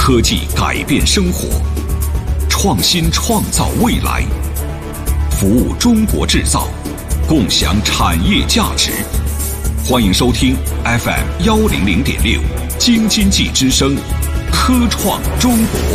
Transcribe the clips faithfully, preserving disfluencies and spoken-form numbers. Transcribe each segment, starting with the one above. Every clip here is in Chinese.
科技改变生活，创新创造未来，服务中国制造，共享产业价值。欢迎收听 F M 幺零零点六京津冀之声，科创中国。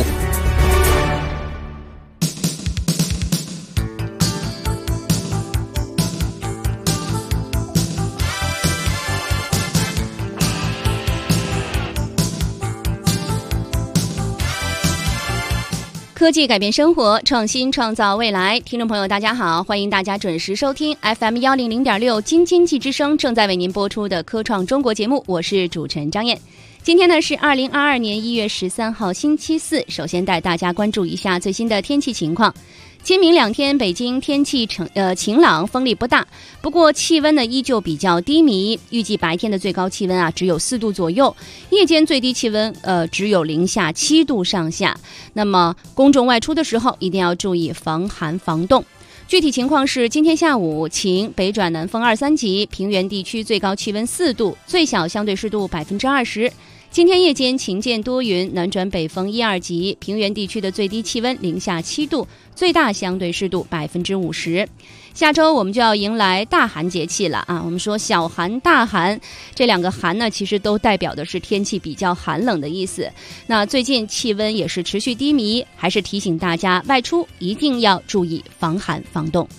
科技改变生活，创新创造未来。听众朋友大家好，欢迎大家准时收听 F M 幺零零点六京津冀之声正在为您播出的科创中国节目，我是主持人张燕。今天呢是二零二二年一月十三号星期四，首先带大家关注一下最新的天气情况。今明两天北京天气晴呃晴朗，风力不大，不过气温呢依旧比较低迷，预计白天的最高气温啊只有四度左右，夜间最低气温呃只有零下七度上下。那么公众外出的时候一定要注意防寒防冻。具体情况是，今天下午晴，北转南风二三级，平原地区最高气温四度，最小相对湿度百分之二十。今天夜间晴间多云，南转北风一二级，平原地区的最低气温零下七度，最大相对湿度百分之五十。下周我们就要迎来大寒节气了啊！我们说小寒、大寒这两个寒呢，其实都代表的是天气比较寒冷的意思。那最近气温也是持续低迷，还是提醒大家外出一定要注意防寒防冻。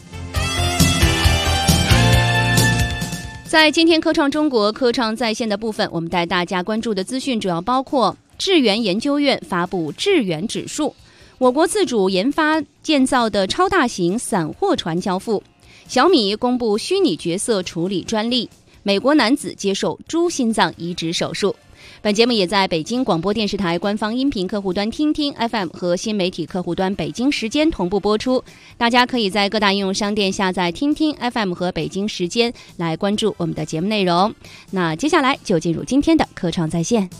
在今天科创中国科创在线的部分，我们带大家关注的资讯主要包括：智源研究院发布智源指数，我国自主研发建造的超大型散货船交付；小米公布虚拟角色处理专利；美国男子接受猪心脏移植手术。本节目也在北京广播电视台官方音频客户端听听 F M 和新媒体客户端北京时间同步播出，大家可以在各大应用商店下载听听 F M 和北京时间来关注我们的节目内容。那接下来就进入今天的科创在线。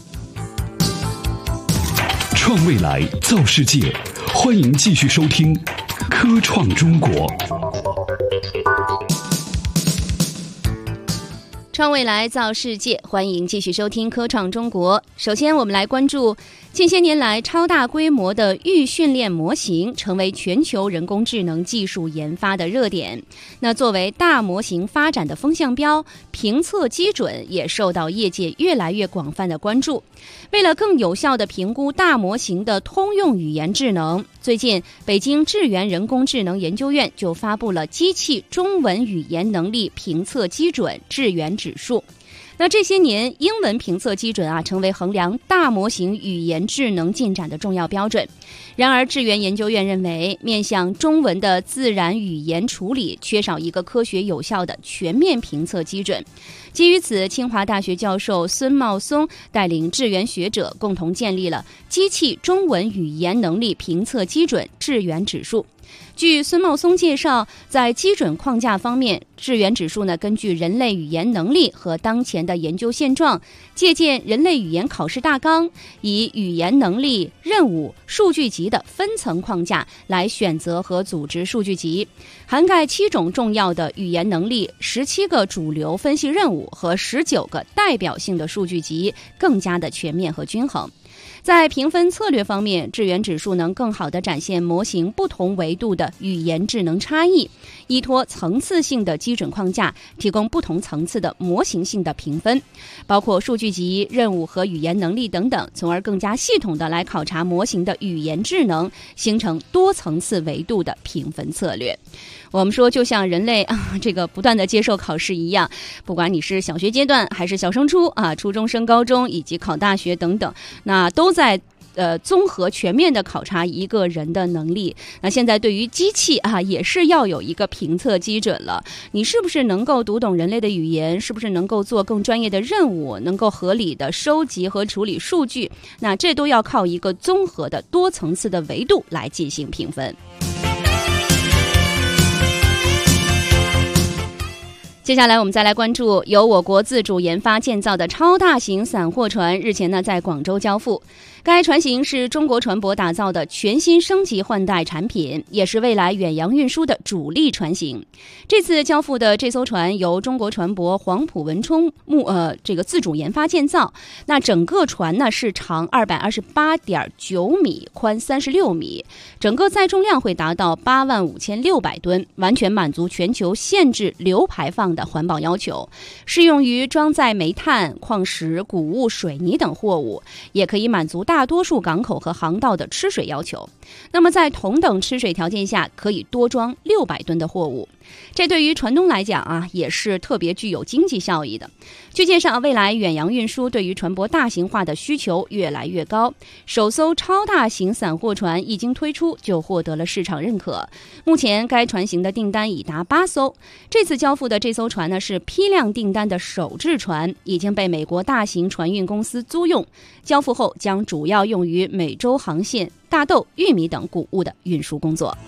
创未来，造世界，欢迎继续收听科创中国。 创未来，造世界，欢迎继续收听科创中国。首先我们来关注近些年来超大规模的预训练模型成为全球人工智能技术研发的热点。那作为大模型发展的风向标，评测基准也受到业界越来越广泛的关注。为了更有效地评估大模型的通用语言智能，最近北京智源人工智能研究院就发布了机器中文语言能力评测基准智源指数。那这些年，英文评测基准啊，成为衡量大模型语言智能进展的重要标准。然而，智源研究院认为，面向中文的自然语言处理缺少一个科学有效的全面评测基准。基于此，清华大学教授孙茂松带领智源学者共同建立了机器中文语言能力评测基准智源指数。据孙茂松介绍，在基准框架方面，智源指数呢，根据人类语言能力和当前的研究现状，借鉴人类语言考试大纲，以语言能力、任务、数据集的分层框架来选择和组织数据集，涵盖七种重要的语言能力、十七个主流分析任务和十九个代表性的数据集，更加的全面和均衡。在评分策略方面，智源指数能更好地展现模型不同维度的语言智能差异，依托层次性的基准框架，提供不同层次的模型性的评分，包括数据集、任务和语言能力等等，从而更加系统地来考察模型的语言智能，形成多层次维度的评分策略。我们说，就像人类啊，这个不断的接受考试一样，不管你是小学阶段还是小升初啊、初中升高中以及考大学等等，那都在呃综合全面的考察一个人的能力。那现在对于机器啊，也是要有一个评测基准了。你是不是能够读懂人类的语言？是不是能够做更专业的任务？能够合理的收集和处理数据？那这都要靠一个综合的多层次的维度来进行评分。接下来我们再来关注由我国自主研发建造的超大型散货船日前呢在广州交付。 该船型是中国船舶打造的全新升级换代产品，也是未来远洋运输的主力船型。这次交付的这艘船由中国船舶黄埔文冲木呃这个自主研发建造。那整个船呢是长二百二十八点九米，宽三十六米，整个载重量会达到八万五千六百吨，完全满足全球限制硫排放的环保要求，适用于装载煤炭、矿石、谷物、水泥等货物，也可以满足大多数港口和航道的吃水要求。那么在同等吃水条件下，可以多装六百吨的货物。这对于船东来讲啊，也是特别具有经济效益的。据介绍，未来远洋运输对于船舶大型化的需求越来越高，首艘超大型散货船一经推出就获得了市场认可。目前该船型的订单已达八艘，这次交付的这艘船呢是批量订单的首制船，已经被美国大型船运公司租用，交付后将主要用于美洲航线大豆、玉米等谷物的运输工作。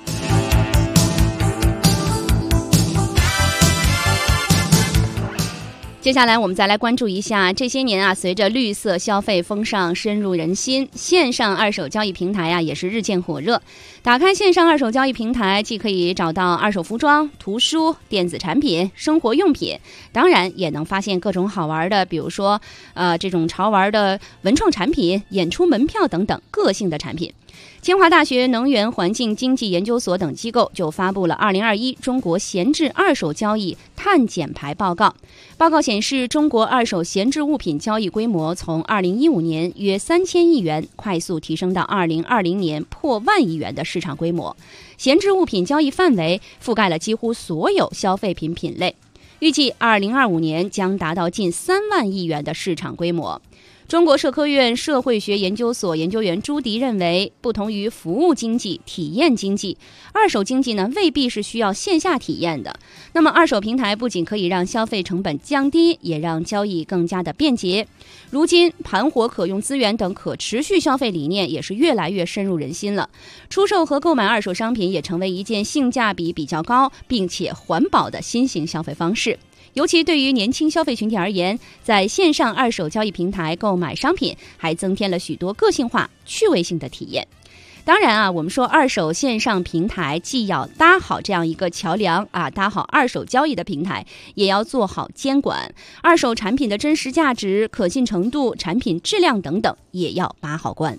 接下来我们再来关注一下，这些年啊，随着绿色消费风尚深入人心，线上二手交易平台啊也是日渐火热。打开线上二手交易平台，既可以找到二手服装、图书、电子产品、生活用品，当然也能发现各种好玩的，比如说呃这种潮玩的文创产品、演出门票等等个性的产品。清华大学能源环境经济研究所等机构就发布了二零二一中国闲置二手交易碳减排报告。报告显示，中国二手闲置物品交易规模从二零一五年约三千亿元快速提升到二零二零年破万亿元的市场规模。闲置物品交易范围覆盖了几乎所有消费品品类，预计二零二五年将达到近三万亿元的市场规模。中国社科院社会学研究所研究员朱迪认为，不同于服务经济、体验经济，二手经济呢未必是需要线下体验的。那么二手平台不仅可以让消费成本降低，也让交易更加的便捷。如今盘活可用资源等可持续消费理念也是越来越深入人心了，出售和购买二手商品也成为一件性价比比较高并且环保的新型消费方式。尤其对于年轻消费群体而言，在线上二手交易平台购买商品还增添了许多个性化、趣味性的体验。当然啊，我们说二手线上平台既要搭好这样一个桥梁啊，搭好二手交易的平台，也要做好监管，二手产品的真实价值、可信程度、产品质量等等也要把好关。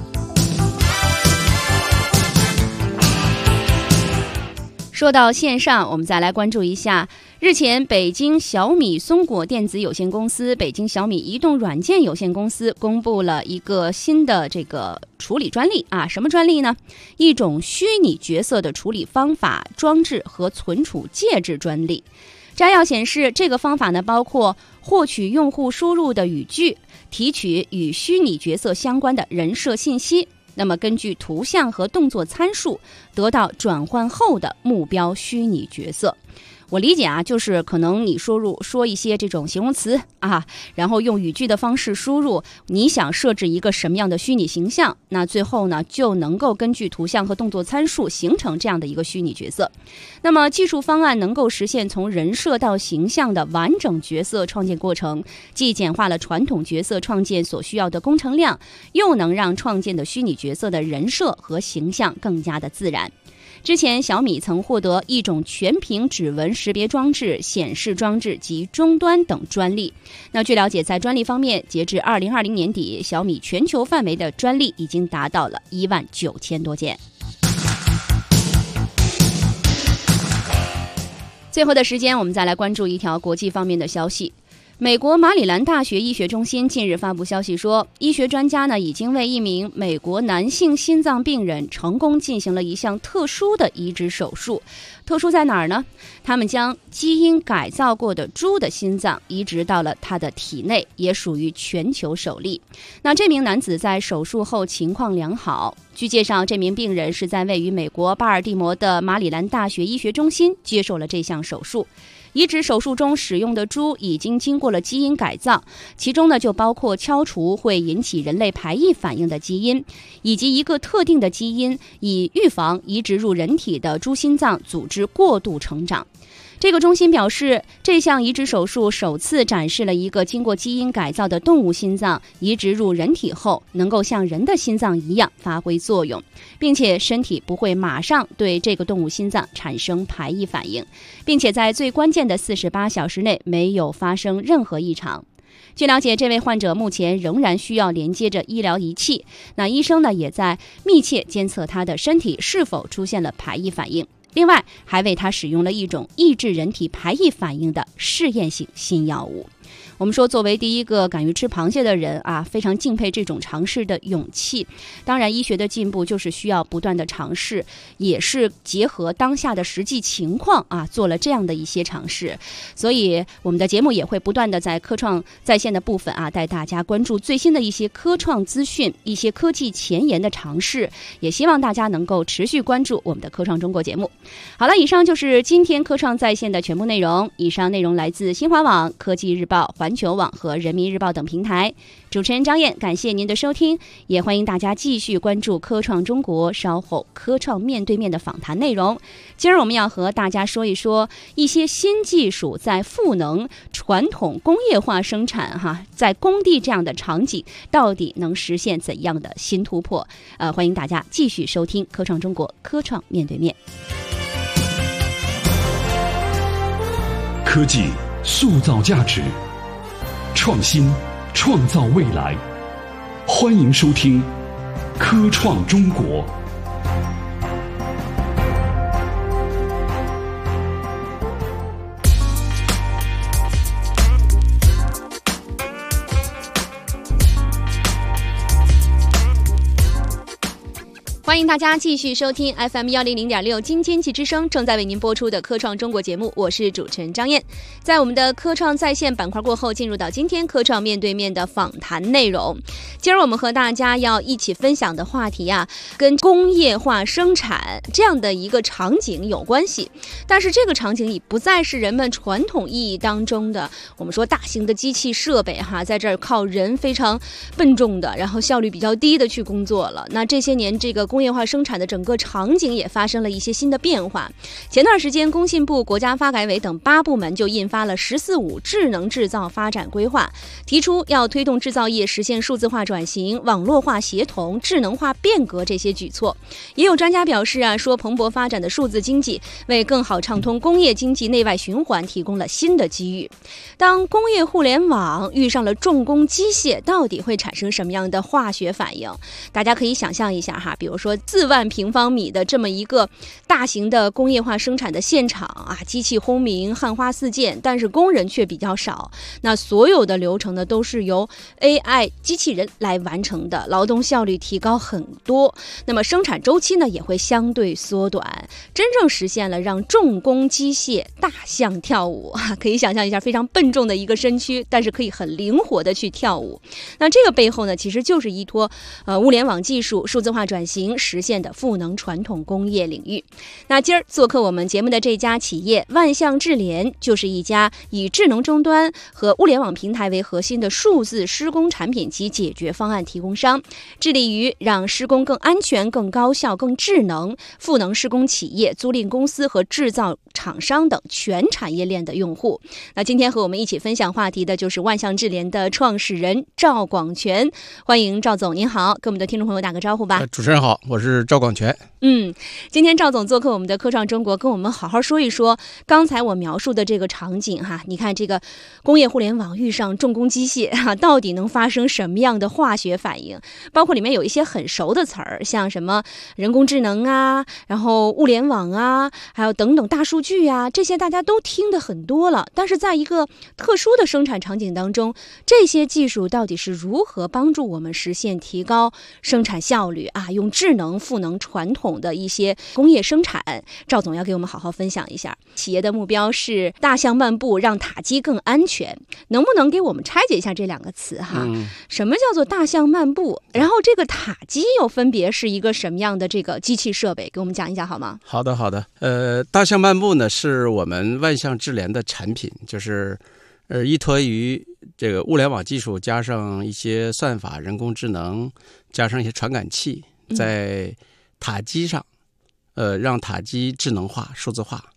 说到线上，我们再来关注一下，日前北京小米松果电子有限公司、北京小米移动软件有限公司公布了一个新的这个处理专利啊，什么专利呢？一种虚拟角色的处理方法、装置和存储介质专利。摘要显示，这个方法呢，包括获取用户输入的语句，提取与虚拟角色相关的人设信息，那么根据图像和动作参数得到转换后的目标虚拟角色。我理解啊，就是可能你输入说一些这种形容词啊，然后用语句的方式输入你想设置一个什么样的虚拟形象，那最后呢就能够根据图像和动作参数形成这样的一个虚拟角色。那么技术方案能够实现从人设到形象的完整角色创建过程，既简化了传统角色创建所需要的工程量，又能让创建的虚拟角色的人设和形象更加的自然。之前小米曾获得一种全屏指纹识别装置、显示装置及终端等专利。那据了解，在专利方面，截至二零二零年底，小米全球范围的专利已经达到了一万九千多件。最后的时间，我们再来关注一条国际方面的消息。美国马里兰大学医学中心近日发布消息说，医学专家呢已经为一名美国男性心脏病人成功进行了一项特殊的移植手术。特殊在哪儿呢？他们将基因改造过的猪的心脏移植到了他的体内，也属于全球首例。那这名男子在手术后情况良好。据介绍，这名病人是在位于美国巴尔的摩的马里兰大学医学中心接受了这项手术。移植手术中使用的猪已经经过了基因改造，其中呢就包括敲除会引起人类排异反应的基因，以及一个特定的基因，以预防移植入人体的猪心脏组织过度成长。 这个中心表示，这项移植手术首次展示了一个经过基因改造的动物心脏移植入人体后，能够像人的心脏一样发挥作用，并且身体不会马上对这个动物心脏产生排异反应，并且在最关键的四十八小时内没有发生任何异常。据了解，这位患者目前仍然需要连接着医疗仪器，那医生呢也在密切监测他的身体是否出现了排异反应。另外，还为他使用了一种抑制人体排异反应的试验性新药物。我们说，作为第一个敢于吃螃蟹的人啊，非常敬佩这种尝试的勇气。当然，医学的进步就是需要不断的尝试，也是结合当下的实际情况啊，做了这样的一些尝试。所以，我们的节目也会不断的在科创在线的部分啊，带大家关注最新的一些科创资讯，一些科技前沿的尝试。也希望大家能够持续关注我们的科创中国节目。好了，以上就是今天科创在线的全部内容。以上内容来自新华网、科技日报、环球网和人民日报等平台。主持人张燕，感谢您的收听，也欢迎大家继续关注科创中国稍后科创面对面的访谈内容。今儿我们要和大家说一说一些新技术在赋能传统工业化生产哈，在工地这样的场景到底能实现怎样的新突破？呃，欢迎大家继续收听科创中国科创面对面。 科技塑造价值，创新创造未来。欢迎收听科创中国。 欢迎大家继续收听 F M 一零零点六京津冀之声正在为您播出的科创中国节目，我是主持人张燕。在我们的科创在线板块过后，进入到今天科创面对面的访谈内容。今儿我们和大家要一起分享的话题啊，跟工业化生产这样的一个场景有关系，但是这个场景已不再是人们传统意义当中的我们说大型的机器设备哈，在这儿靠人非常笨重的，然后效率比较低的去工作了。那这些年这个工业化生产的整个场景也发生了一些新的变化。前段时间，工信部、国家发改委等八部门就印发了“十四五”智能制造发展规划，提出要推动制造业实现数字化转型、网络化协同、智能化变革这些举措。也有专家表示啊，说蓬勃发展的数字经济为更好畅通工业经济内外循环提供了新的机遇。当工业互联网遇上了重工机械，到底会产生什么样的化学反应？大家可以想象一下哈，比如说四万平方米的这么一个大型的工业化生产的现场啊，机器轰鸣，汉花四溅，但是工人却比较少。那所有的流程呢，都是由 A I 机器人来完成的，劳动效率提高很多。那么生产周期呢，也会相对缩短，真正实现了让重工机械大象跳舞啊！可以想象一下，非常笨重的一个身躯，但是可以很灵活的去跳舞。那这个背后呢，其实就是依托呃物联网技术、数字化转型实现的赋能传统工业领域。那今儿做客我们节目的这家企业万象智联，就是一家以智能终端和物联网平台为核心的数字施工产品及解决方案提供商，致力于让施工更安全、更高效、更智能，赋能施工企业、租赁公司和制造厂商等全产业链的用户。那今天和我们一起分享话题的就是万象智联的创始人赵广全，欢迎赵总，您好，跟我们的听众朋友打个招呼吧。 呃、主持人好，我是赵广全。 嗯，今天赵总做客我们的科创中国，跟我们好好说一说刚才我描述的这个场景哈。你看这个工业互联网遇上重工机械哈，到底能发生什么样的化学反应？包括里面有一些很熟的词儿，像什么人工智能啊，然后物联网啊，还有等等大数据啊，这些大家都听得很多了。但是在一个特殊的生产场景当中，这些技术到底是如何帮助我们实现提高生产效率啊？用智能赋能传统的一些工业生产，赵总要给我们好好分享一下。企业的目标是大象漫步，让塔基更安全，能不能给我们拆解一下这两个词哈？嗯、什么叫做大象漫步？然后这个塔基又分别是一个什么样的这个机器设备？给我们讲一讲好吗？ 好的，好的。呃，大象漫步呢是我们万象智联的产品，就是呃依托于这个物联网技术，加上一些算法、人工智能，加上一些传感器，在塔基上，呃，让塔基智能化、数字化，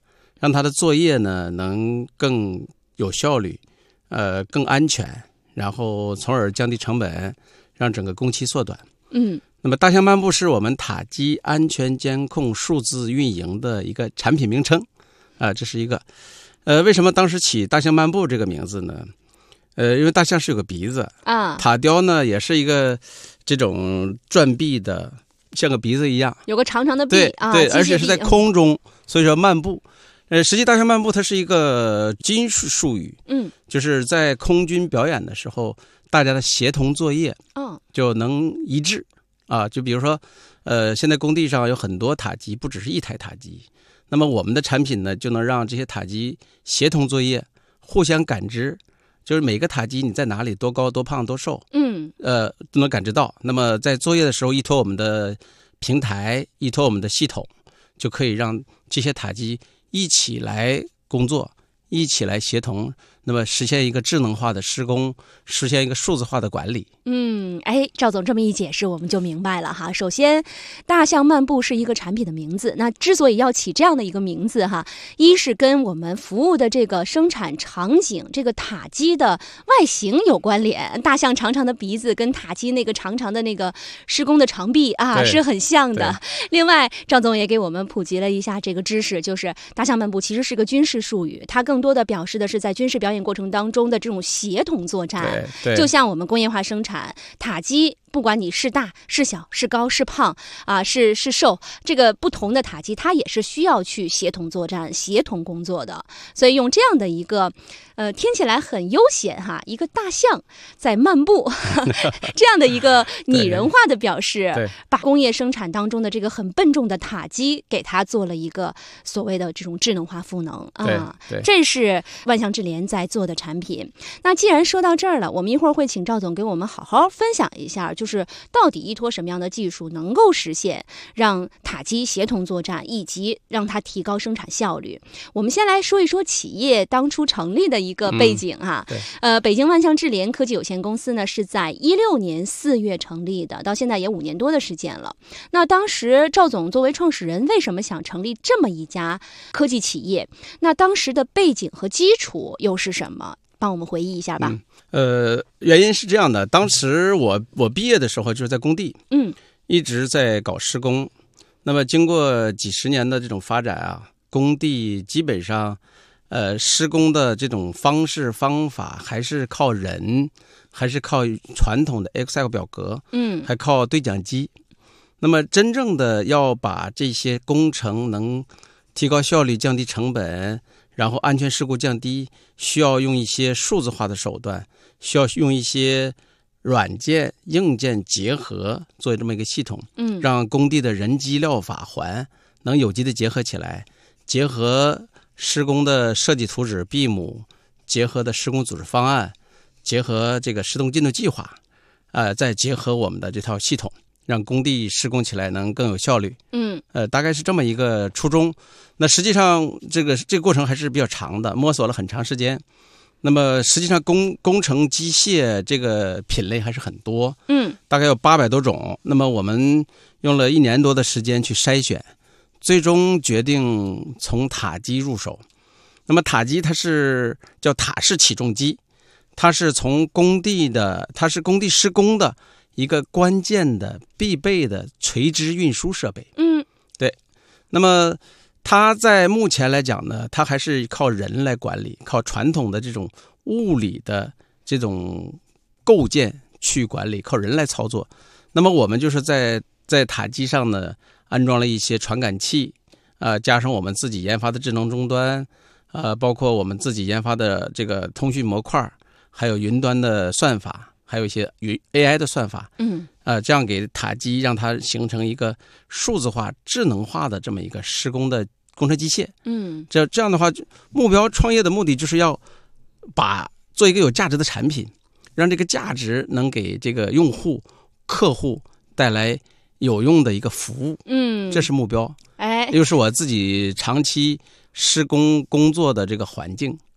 让它的作业呢能更有效率，呃，更安全，然后从而降低成本，让整个工期缩短。 嗯， 那么大象漫步是我们塔基安全监控数字运营的一个产品名称啊、呃，这是一个。呃，为什么当时起大象漫步这个名字呢？呃，因为大象是有个鼻子啊， 塔雕呢也是一个这种转臂的，像个鼻子一样， 有个长长的臂对啊， 对，而且机械臂是在空中，所以说漫步。呃，实际大象漫步它是一个军事术语， 嗯， 就是在空军表演的时候，大家的协同作业， 嗯， 就能一致啊。就比如说，呃，现在工地上有很多塔机，不只是一台塔机，那么我们的产品呢，就能让这些塔机协同作业，互相感知。就是每个塔机你在哪里，多高、多胖、多瘦， 嗯， 呃，都能感知到。那么在作业的时候，依托我们的平台，依托我们的系统，就可以让这些塔机一起来工作，一起来协同，那么实现一个智能化的施工，实现一个数字化的管理。 嗯，哎，赵总这么一解释，我们就明白了哈。首先，大象漫步是一个产品的名字，那之所以要起这样的一个名字哈，一是跟我们服务的这个生产场景，这个塔基的外形有关联。大象长长的鼻子跟塔基那个长长的那个施工的长臂啊是很像的。另外，赵总也给我们普及了一下这个知识，就是大象漫步其实是个军事术语，它更多的表示的是在军事表演过程当中的这种协同作战。 对，对， 就像我们工业化生产。塔基不管你是大是小是高是胖啊是是瘦，这个不同的塔基它也是需要去协同作战协同工作的，所以用这样的一个呃听起来很悠闲哈，一个大象在漫步这样的一个拟人化的表示，把工业生产当中的这个很笨重的塔基给它做了一个所谓的这种智能化赋能啊，这是万象智联在做的产品。那既然说到这儿了，我们一会儿会请赵总给我们好好分享一下，就是到底依托什么样的技术能够实现让塔基协同作战，以及让它提高生产效率。我们先来说一说企业当初成立的一个背景哈、嗯，呃，北京万象智联科技有限公司呢是在一六年四月成立的，到现在也五年多的时间了。那当时赵总作为创始人，为什么想成立这么一家科技企业？那当时的背景和基础又是什么？帮我们回忆一下吧。 嗯呃，原因是这样的，当时我我毕业的时候就是在工地， 嗯， 一直在搞施工。那么经过几十年的这种发展啊，工地基本上，呃，施工的这种方式方法还是靠人，还是靠传统的 Excel 表格， 嗯， 还靠对讲机。那么真正的要把这些工程能提高效率、降低成本，然后安全事故降低，需要用一些数字化的手段，需要用一些软件硬件结合做这么一个系统， 嗯， 让工地的人机料法环能有机的结合起来，结合施工的设计图纸 B I M， 结合的施工组织方案，结合这个施动进度计划，呃，再结合我们的这套系统，让工地施工起来能更有效率。 嗯， 呃，大概是这么一个初衷。那实际上这个这个过程还是比较长的，摸索了很长时间。那么实际上工工程机械这个品类还是很多， 嗯， 大概有八百多种。那么我们用了一年多的时间去筛选，最终决定从塔机入手。那么塔机它是叫塔式起重机，它是从工地的，它是工地施工的一个关键的必备的垂直运输设备。 嗯， 对。那么它在目前来讲呢，它还是靠人来管理，靠传统的这种物理的这种构建去管理，靠人来操作。那么我们就是在在塔机上呢安装了一些传感器，呃，加上我们自己研发的智能终端，呃，包括我们自己研发的这个通讯模块，还有云端的算法，还有一些云 A I 的算法， 嗯， 呃，这样给塔机让它形成一个数字化、智能化的这么一个施工的工程机械。 嗯， 这这样的话，目标创业的目的就是要把做一个有价值的产品，让这个价值能给这个用户、客户带来有用的一个服务。 嗯， 这是目标。 哎， 又是我自己长期施工工作的这个环境。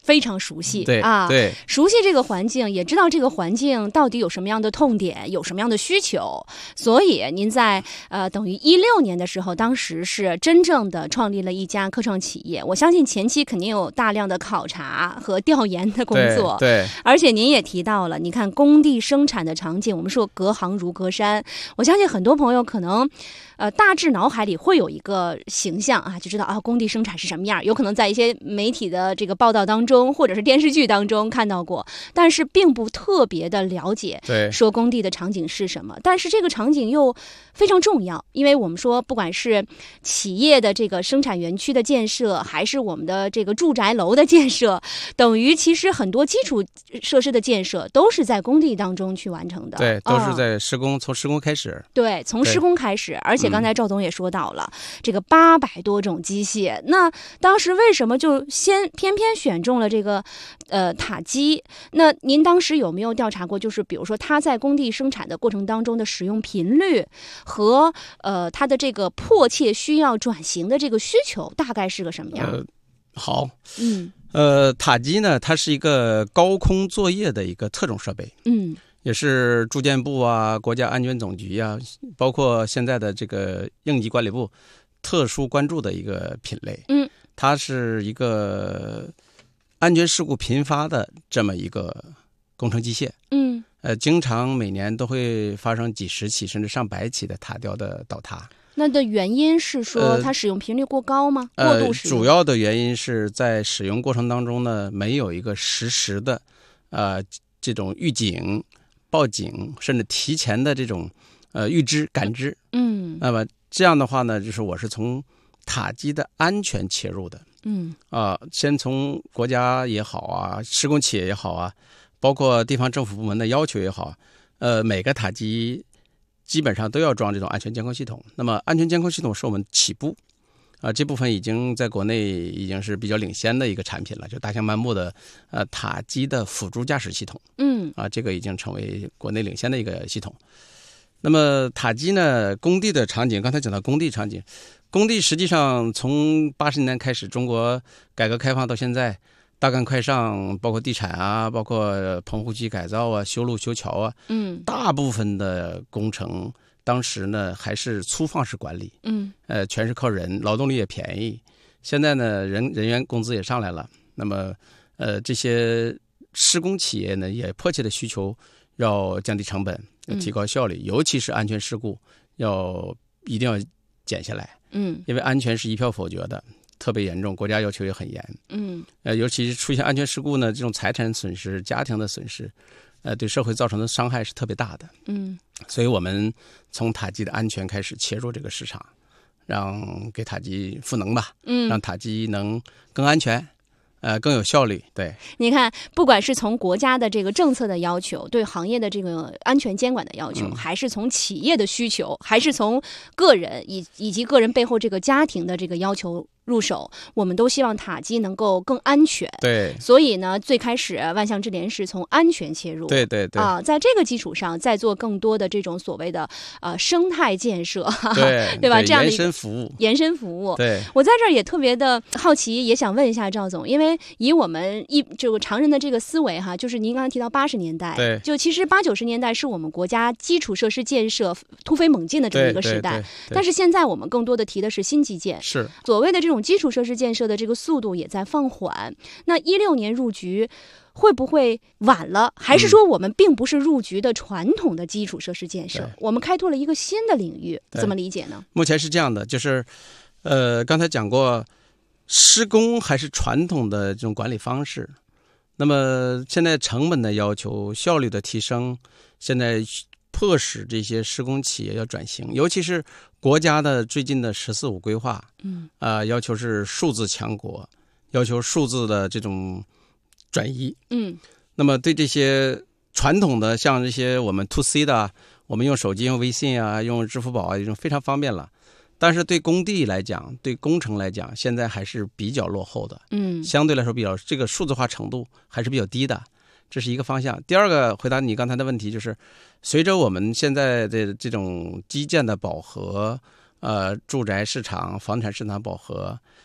非常熟悉， 对啊， 对， 熟悉这个环境，也知道这个环境到底有什么样的痛点，有什么样的需求。所以您在呃等于一六年的时候，当时是真正的创立了一家科创企业。我相信前期肯定有大量的考察和调研的工作， 对，对而且您也提到了，你看工地生产的场景，我们说隔行如隔山，我相信很多朋友可能。呃，大致脑海里会有一个形象啊，就知道啊，工地生产是什么样。有可能在一些媒体的这个报道当中，或者是电视剧当中看到过，但是并不特别的了解， 对， 说工地的场景是什么。但是这个场景又非常重要，因为我们说，不管是企业的这个生产园区的建设，还是我们的这个住宅楼的建设，等于其实很多基础设施的建设都是在工地当中去完成的。 对，都是在施工，哦、从施工开始。 对，从施工开始，而且。刚才赵总也说到了、嗯、这个八百多种机械，那当时为什么就先偏偏选中了这个呃塔机？那您当时有没有调查过，就是比如说它在工地生产的过程当中的使用频率和呃它的这个迫切需要转型的这个需求大概是个什么样？ 呃、好， 嗯， 呃，塔机呢，它是一个高空作业的一个特种设备， 嗯。 也是住建部啊、国家安全总局啊，包括现在的这个应急管理部特殊关注的一个品类。 嗯， 它是一个安全事故频发的这么一个工程机械。 嗯， 呃，经常每年都会发生几十起甚至上百起的塔吊的倒塌。 那的原因是说它使用频率过高吗？ 呃、 过度使用？ 主要的原因是在使用过程当中呢，没有一个实时的呃这种预警。报警甚至提前的这种呃预知感知， 嗯， 那么这样的话呢，就是我是从塔机的安全切入的， 嗯啊、呃，先从国家也好啊，施工企业也好啊，包括地方政府部门的要求也好，呃，每个塔机基本上都要装这种安全监控系统。那么安全监控系统是我们起步。啊、呃，这部分已经在国内已经是比较领先的一个产品了，就大象漫步的呃塔机的辅助驾驶系统， 嗯啊，这个已经成为国内领先的一个系统。那么塔机呢，工地的场景，刚才讲到工地场景，工地实际上从八十年代开始，中国改革开放到现在，大干快上，包括地产啊，包括棚户区改造啊，修路修桥啊， 嗯， 大部分的工程。当时呢还是粗放式管理， 嗯， 呃，全是靠人，劳动力也便宜。现在呢，人人员工资也上来了，那么，呃，这些施工企业呢也迫切的需求要降低成本，要提高效率，嗯、尤其是安全事故要一定要减下来， 嗯， 因为安全是一票否决的，特别严重，国家要求也很严， 嗯， 呃，尤其是出现安全事故呢，这种财产损失、家庭的损失。呃，对社会造成的伤害是特别大的， 嗯， 所以我们从塔机的安全开始切入这个市场，让给塔机赋能吧， 嗯， 让塔机能更安全，呃，更有效率。对， 你看，不管是从国家的这个政策的要求，对行业的这个安全监管的要求， 嗯、 还是从企业的需求，还是从个人以以及个人背后这个家庭的这个要求。入手，我们都希望塔机能够更安全。 对， 所以呢，最开始万象智联是从安全切入。 对对对啊，在这个基础上，再做更多的这种所谓的呃生态建设， 对对吧？这样的延伸服务， 延伸服务。 对， 我在这儿也特别的好奇，也想问一下赵总，因为以我们一这个常人的这个思维哈，就是您刚才提到八十年代， 对， 就其实八九十年代是我们国家基础设施建设突飞猛进的这么一个时代， 对对对对但是现在我们更多的提的是新基建， 是所谓的这种基础设施建设。设的这个速度也在放缓。那一六年入局会不会晚了？还是说我们并不是入局的传统的基础设施建设，嗯、我们开拓了一个新的领域？怎么理解呢？ 目前是这样的，就是呃，刚才讲过，施工还是传统的这种管理方式。那么现在成本的要求、效率的提升，现在迫使这些施工企业要转型，尤其是国家的最近的“十四五”规划， 嗯， 啊、呃，要求是数字强国，要求数字的这种转移， 嗯， 那么对这些传统的像这些我们 to C 的，我们用手机、用微信啊、用支付宝啊，这种非常方便了。但是对工地来讲，对工程来讲，现在还是比较落后的， 嗯， 相对来说比较这个数字化程度还是比较低的。这是一个方向。第二个，回答你刚才的问题，就是随着我们现在的这种基建的饱和，呃，住宅市场、房产市场饱和，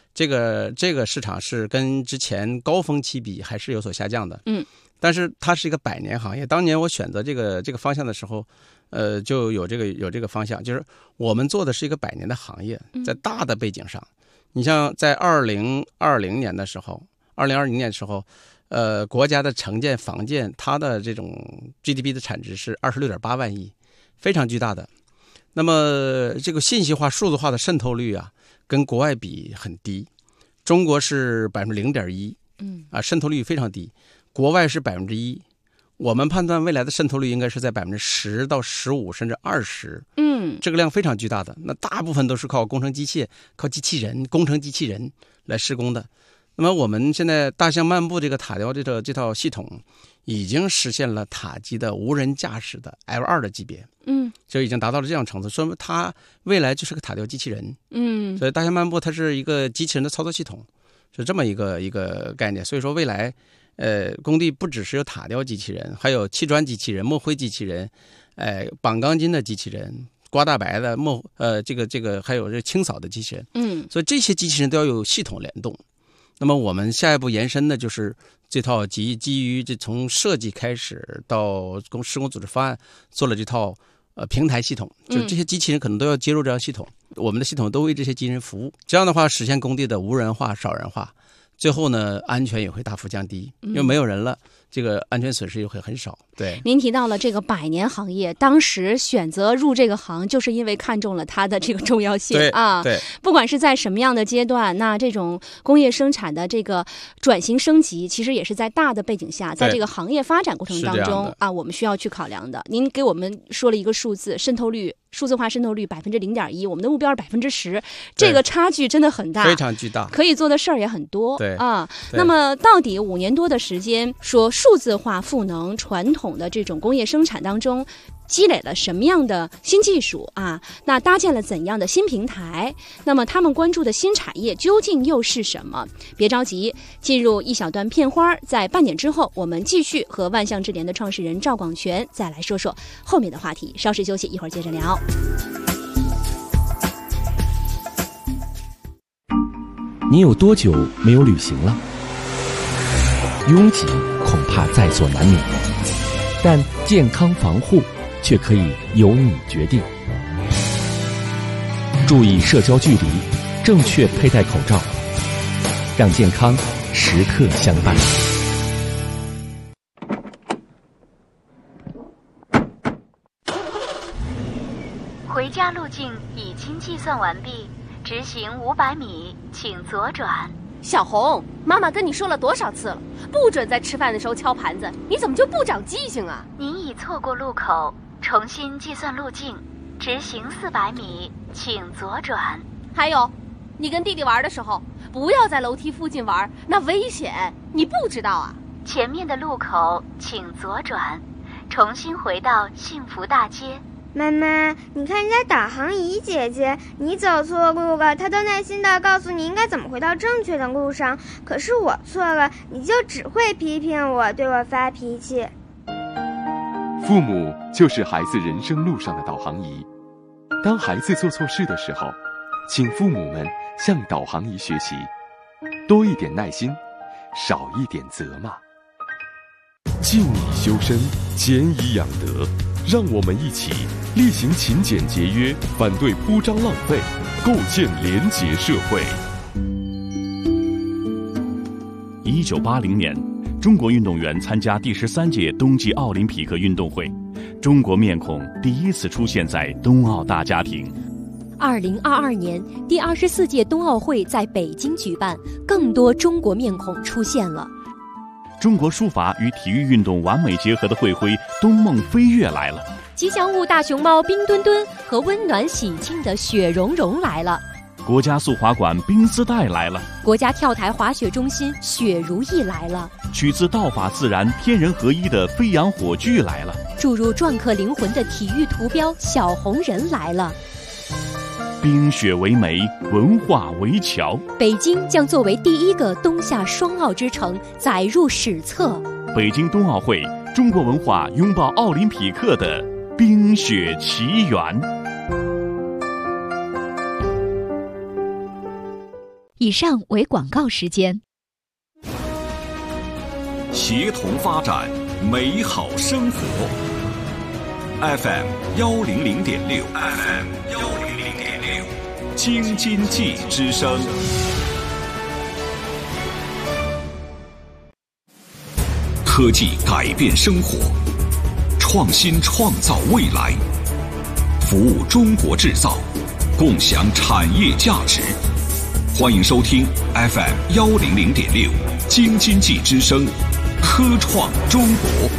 这个这个市场是跟之前高峰期比还是有所下降的。 嗯， 但是它是一个百年行业。当年我选择这个这个方向的时候，呃，就有这个有这个方向，就是我们做的是一个百年的行业，在大的背景上，你像在二零二零年的时候，二零二零年的时候，呃，国家的城建房建它的这种 G D P 的产值是二十六点八万亿，非常巨大的。那么这个信息化、数字化的渗透率啊，跟国外比很低，中国是百分之零点一，嗯啊，渗透率非常低，国外是百分之一。我们判断未来的渗透率应该是在百分之十到十五，甚至二十。嗯，这个量非常巨大的。那大部分都是靠工程机械、靠机器人、工程机器人来施工的。那么我们现在大象漫步这个塔雕这个这套系统，已经实现了塔级的无人驾驶的 L 二 的级别，嗯，就已经达到了这样程度，说明它未来就是个塔雕机器人，嗯，所以大象漫步它是一个机器人的操作系统，是这么一个一个概念。所以说未来，呃，工地不只是有塔雕机器人，还有砌砖机器人、墨灰机器人，呃，绑钢筋的机器人。刮大白的墨呃，这个这个还有这清扫的机器人，嗯，所以这些机器人都要有系统联动。那么我们下一步延伸的就是这套基基于这从设计开始到工施工组织方案做了这套呃平台系统，就是这些机器人可能都要接入这样系统，嗯、我们的系统都为这些机器人服务。这样的话，实现工地的无人化、少人化，最后呢，安全也会大幅降低，因为没有人了。嗯，这个安全损失也会很少。对， 您提到了这个百年行业，当时选择入这个行，就是因为看中了它的这个重要性对啊。 对， 不管是在什么样的阶段，那这种工业生产的这个转型升级，其实也是在大的背景下，在这个行业发展过程当中啊，我们需要去考量的。您给我们说了一个数字，渗透率。数字化渗透率百分之零点一，我们的目标是百分之十，这个差距真的很大， 非常巨大， 可以做的事儿也很多。 对啊，那么到底五年多的时间，说数字化赋能传统的这种工业生产当中，积累了什么样的新技术啊？那搭建了怎样的新平台？那么他们关注的新产业究竟又是什么？别着急，进入一小段片花，在半点之后，我们继续和万象智联的创始人赵广全再来说说后面的话题。稍事休息，一会儿接着聊。 你有多久没有旅行了？拥挤恐怕在所难免，但健康防护却可以由你决定。注意社交距离，正确佩戴口罩，让健康时刻相伴。 回家路径已经计算完毕，直行五百米，请左转。 小红，妈妈跟你说了多少次了，不准在吃饭的时候敲盘子，你怎么就不长记性啊？ 您已错过路口，重新计算路径，直行四百米，请左转。 还有，你跟弟弟玩的时候，不要在楼梯附近玩，那危险，你不知道啊？ 前面的路口请左转，重新回到幸福大街。 妈妈，你看人家导航仪姐姐，你走错路了，她都耐心地告诉你应该怎么回到正确的路上。可是我错了，你就只会批评我，对我发脾气。 父母就是孩子人生路上的导航仪。当孩子做错事的时候，请父母们向导航仪学习，多一点耐心，少一点责骂。敬以修身，俭以养德。让我们一起力行勤俭节约，反对铺张浪费，构建廉洁社会。 一九八零年，中国运动员参加第十三届冬季奥林匹克运动会，中国面孔第一次出现在冬奥大家庭。 二零二二年，第二十四届冬奥会在北京举办，更多中国面孔出现了。 中国书法与体育运动完美结合的会徽冬梦飞跃来了， 吉祥物大熊猫冰墩墩和温暖喜庆的雪融融来了， 国家速滑馆冰丝带来了， 国家跳台滑雪中心雪如意来了， 取自道法自然天人合一的飞扬火炬来了， 注入篆刻灵魂的体育图标小红人来了。 冰雪为媒，文化为桥， 北京将作为第一个冬夏双奥之城载入史册。 北京冬奥会，中国文化拥抱奥林匹克的冰雪奇缘。 以上为广告时间。 协同发展，美好生活。F M 幺零零点六 ，F M 幺零零点六，京津冀之声。科技改变生活，创新创造未来，服务中国制造，共享产业价值。欢迎收听 F M 幺零零点六，京津冀之声，科创中国。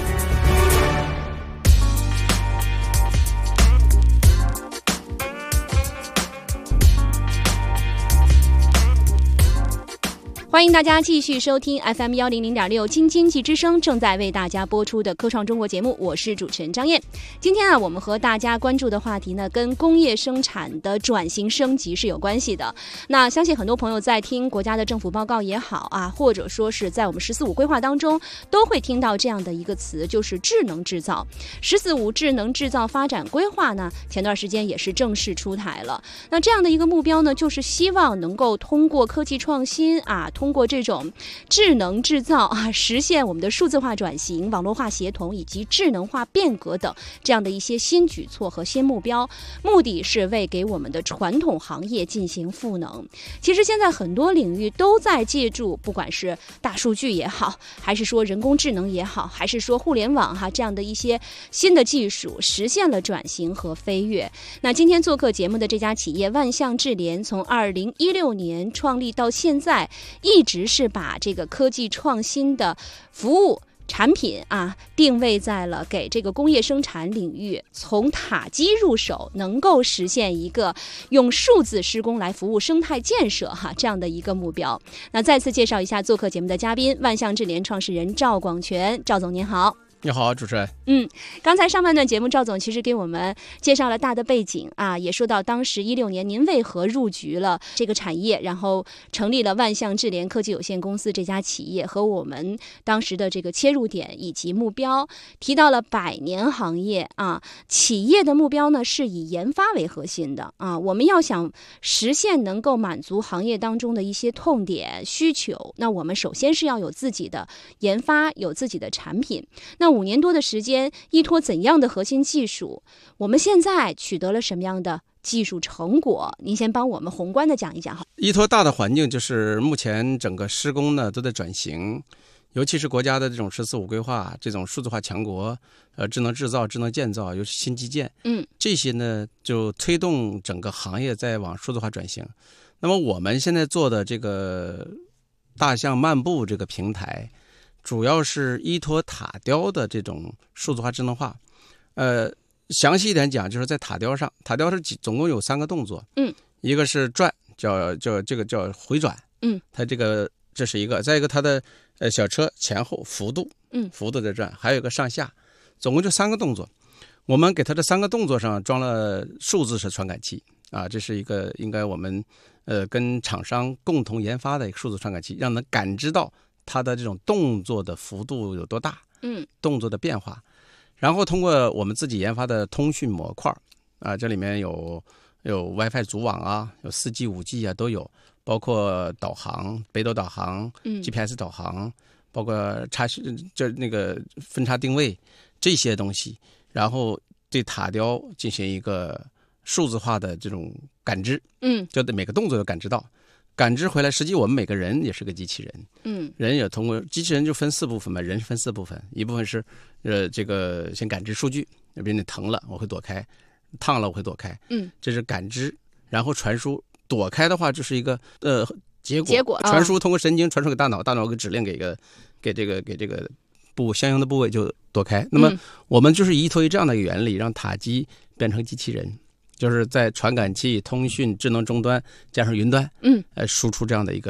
欢迎大家继续收听 F M 幺零零点六京津冀之声正在为大家播出的科创中国节目，我是主持人张燕。今天啊，我们和大家关注的话题呢，跟工业生产的转型升级是有关系的。那相信很多朋友在听国家的政府报告也好啊，或者说是在我们十四五规划当中，都会听到这样的一个词，就是智能制造。十四五智能制造发展规划呢，前段时间也是正式出台了。那这样的一个目标呢，就是希望能够通过科技创新啊，通过这种智能制造啊，实现我们的数字化转型、网络化协同以及智能化变革等这样的一些新举措和新目标，目的是为给我们的传统行业进行赋能。其实现在很多领域都在借助，不管是大数据也好，还是说人工智能也好，还是说互联网哈这样的一些新的技术，实现了转型和飞跃。那今天做客节目的这家企业万象智联，从二零一六年创立到现在，一直是把这个科技创新的服务产品啊，定位在了给这个工业生产领域，从塔基入手，能够实现一个用数字施工来服务生态建设哈这样的一个目标。那再次介绍一下做客节目的嘉宾，万象智联创始人赵广全，赵总您好。 你好，主持人。 嗯，刚才上半段节目，赵总其实给我们介绍了大的背景啊，也说到当时一六年您为何入局了这个产业，然后成立了万象智联科技有限公司这家企业，和我们当时的这个切入点以及目标，提到了百年行业啊，企业的目标呢是以研发为核心的啊，我们要想实现能够满足行业当中的一些痛点需求，那我们首先是要有自己的研发，有自己的产品。那五年多的时间，依托怎样的核心技术？我们现在取得了什么样的技术成果？您先帮我们宏观的讲一讲好。 依托大的环境，就是目前整个施工呢都在转型，尤其是国家的这种十四五规划，这种数字化强国，呃，智能制造、智能建造，尤其新基建， 嗯， 这些呢就推动整个行业在往数字化转型。那么我们现在做的这个大象漫步这个平台，主要是依托塔雕的这种数字化智能化。呃，详细一点讲，就是在塔雕上，塔雕是总共有三个动作， 嗯， 一个是转，叫叫这个叫回转， 嗯， 它这个这是一个，再一个它的呃小车前后幅度， 嗯， 幅度在转，还有一个上下，总共就三个动作。我们给它这三个动作上装了数字式传感器啊，这是一个应该我们呃跟厂商共同研发的一个数字传感器，让能感知到它的这种动作的幅度有多大， 嗯，动作的变化，然后通过我们自己研发的通讯模块啊，这里面有有 WiFi 组网啊，有 四 G、五 G 啊都有，包括导航、北斗导航、 嗯、 G P S 导航，包括插就那个分叉定位这些东西，然后对塔雕进行一个数字化的这种感知， 嗯， 就得每个动作都感知到。感知回来，实际我们每个人也是个机器人， 嗯， 人也通过机器人就分四部分嘛，人分四部分，一部分是呃这个先感知数据，比如你疼了我会躲开，烫了我会躲开， 嗯， 这是感知，然后传输，躲开的话就是一个呃结果， 结果、啊、 传输通过神经传输给大脑，大脑给指令给个给这个给这个部相应的部位就躲开。那么我们就是依托于这样的一个原理，让塔机变成机器人。就是在传感器、通讯、智能终端加上云端， 嗯， 呃，输出这样的一个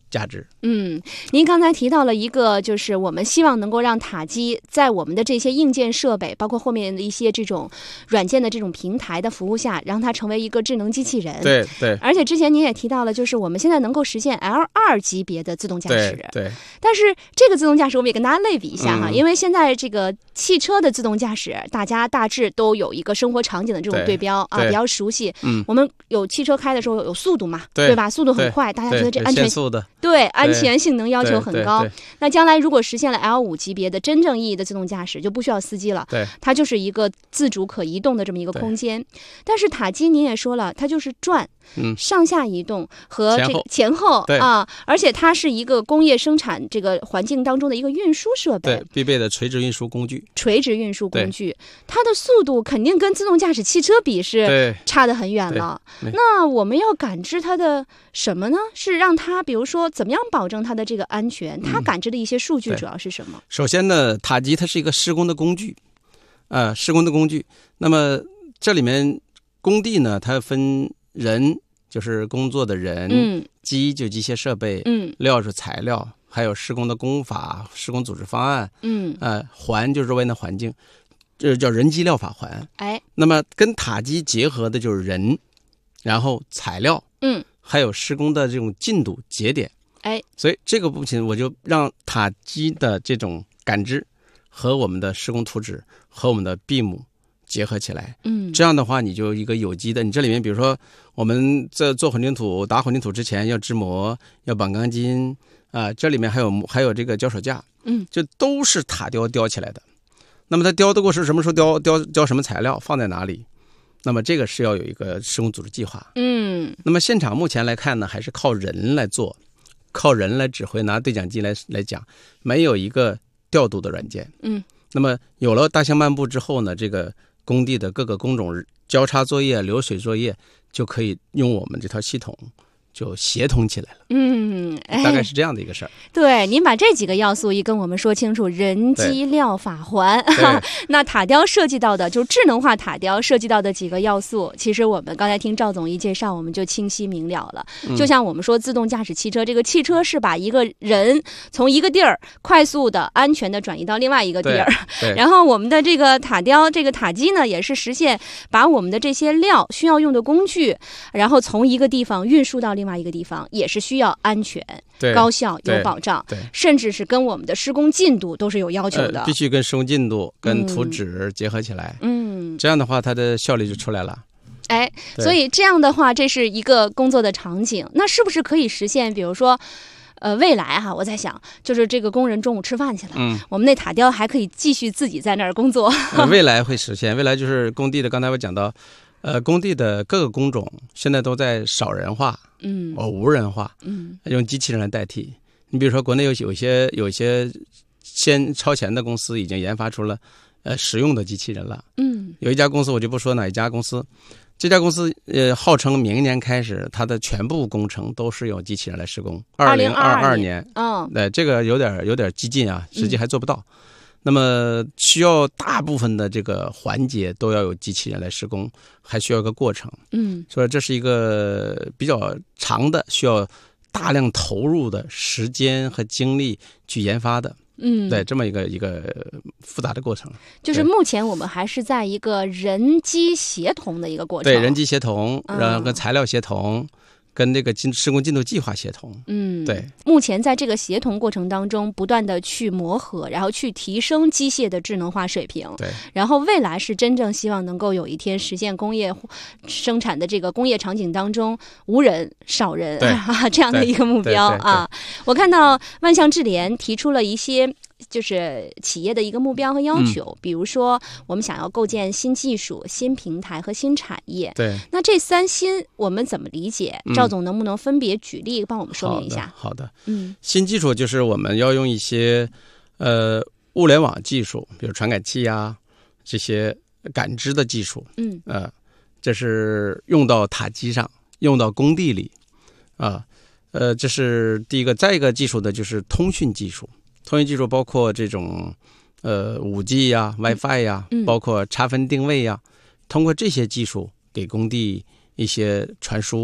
价值。 嗯，您刚才提到了一个，就是我们希望能够让塔基在我们的这些硬件设备，包括后面的一些这种软件的这种平台的服务下，让它成为一个智能机器人。 对对。 而且之前您也提到了，就是我们现在能够实现 L 二 级别的自动驾驶。 对对。 但是这个自动驾驶我们也跟大家类比一下哈， 嗯、 因为现在这个汽车的自动驾驶，大家大致都有一个生活场景的这种对标啊，比较熟悉。 嗯。 我们有汽车开的时候有速度嘛， 对, 对吧？速度很快，大家觉得这安全速的。 对安全性能要求很高。 对对对， 那将来如果实现了 L 五 级别的真正意义的自动驾驶，就不需要司机了， 对， 它就是一个自主可移动的这么一个空间。但是塔基您也说了，它就是转。 嗯， 上下移动和这个前后对啊，而且它是一个工业生产这个环境当中的一个运输设备， 对，必备的垂直运输工具。 垂直运输工具，它的速度肯定跟自动驾驶汽车比是差得很远了。那我们要感知它的什么呢？是让它，比如说怎么样保证它的这个安全？它感知的一些数据主要是什么？ 嗯、首先呢，塔基它是一个施工的工具，呃，施工的工具。那么这里面工地呢，它分人。就是工作的人， 嗯， 机就机械设备， 嗯， 料是材料，还有施工的工法、施工组织方案， 嗯， 呃，环就是周围的环境，这叫人机料法环。 哎， 那么跟塔基结合的就是人，然后材料， 嗯， 还有施工的这种进度节点， 哎， 所以这个部分我就让塔基的这种感知和我们的施工图纸和我们的 B I M结合起来， 嗯， 这样的话你就一个有机的，你这里面比如说我们在做混凝土打混凝土之前要支模，要绑钢筋啊、呃，这里面还有还有这个胶手架， 嗯， 这都是塔雕雕起来的。那么它雕的过程什么时候雕雕雕什么材料放在哪里？那么这个是要有一个施工组织计划， 嗯。 那么现场目前来看呢，还是靠人来做，靠人来指挥，拿对讲机来来讲，没有一个调度的软件， 嗯。 那么有了大象漫步之后呢，这个工地的各个工种交叉作业、流水作业就可以用我们这套系统就协同起来了。 嗯，哎、 大概是这样的一个事儿。 对，您把这几个要素一跟我们说清楚，人机料法环。那塔雕涉及到的，就是智能化塔雕涉及到的几个要素，其实我们刚才听赵总一介绍，我们就清晰明了了。 嗯、 就像我们说自动驾驶汽车，这个汽车是把一个人从一个地儿快速的、安全的转移到另外一个地儿。然后我们的这个塔雕，这个塔基呢，也是实现把我们的这些料需要用的工具，然后从一个地方运输到另外一个地方，也是需要安全、高效、有保障，甚至是跟我们的施工进度都是有要求的， 呃、必须跟施工进度、跟图纸结合起来。 嗯， 这样的话，它的效率就出来了。 哎，所以这样的话，这是一个工作的场景。那是不是可以实现？比如说，呃，未来哈，我在想，就是这个工人中午吃饭去了， 嗯， 我们那塔雕还可以继续自己在那儿工作。 呃、未来会实现，未来就是工地的。刚才我讲到。呃，工地的各个工种现在都在少人化， 嗯， 哦，无人化， 嗯， 用机器人来代替。你比如说，国内有有些有些先超前的公司已经研发出了呃实用的机器人了， 嗯， 有一家公司我就不说哪一家公司，这家公司呃号称明年开始它的全部工程都是用机器人来施工，二零二二年， 嗯， 对、呃，这个有点有点激进啊，实际还做不到。嗯，那么需要大部分的这个环节都要有机器人来施工，还需要一个过程。 嗯， 所以这是一个比较长的，需要大量投入的时间和精力去研发的。 嗯， 对，这么一个一个复杂的过程。 就是目前我们还是在一个人机协同的一个过程。 对，人机协同，然后跟材料协同。嗯，跟这个进施工进度计划协同， 嗯， 对。 目前在这个协同过程当中，不断的去磨合，然后去提升机械的智能化水平， 对。然后未来是真正希望能够有一天实现工业生产的这个工业场景当中无人少人啊这样的一个目标啊。我看到万象智联提出了一些。就是企业的一个目标和要求，嗯、比如说我们想要构建新技术、新平台和新产业。 对， 那这三新我们怎么理解？赵总能不能分别举例帮我们说明一下？ 好的，好的嗯， 新技术就是我们要用一些呃物联网技术，比如传感器啊这些感知的技术， 嗯， 呃，这是用到塔基上，用到工地里啊，呃，这是第一个。再一个技术的就是通讯技术。通讯技术包括这种，呃，五 G 呀、WiFi 呀， 嗯、 包括差分定位呀，通过这些技术给工地一些传输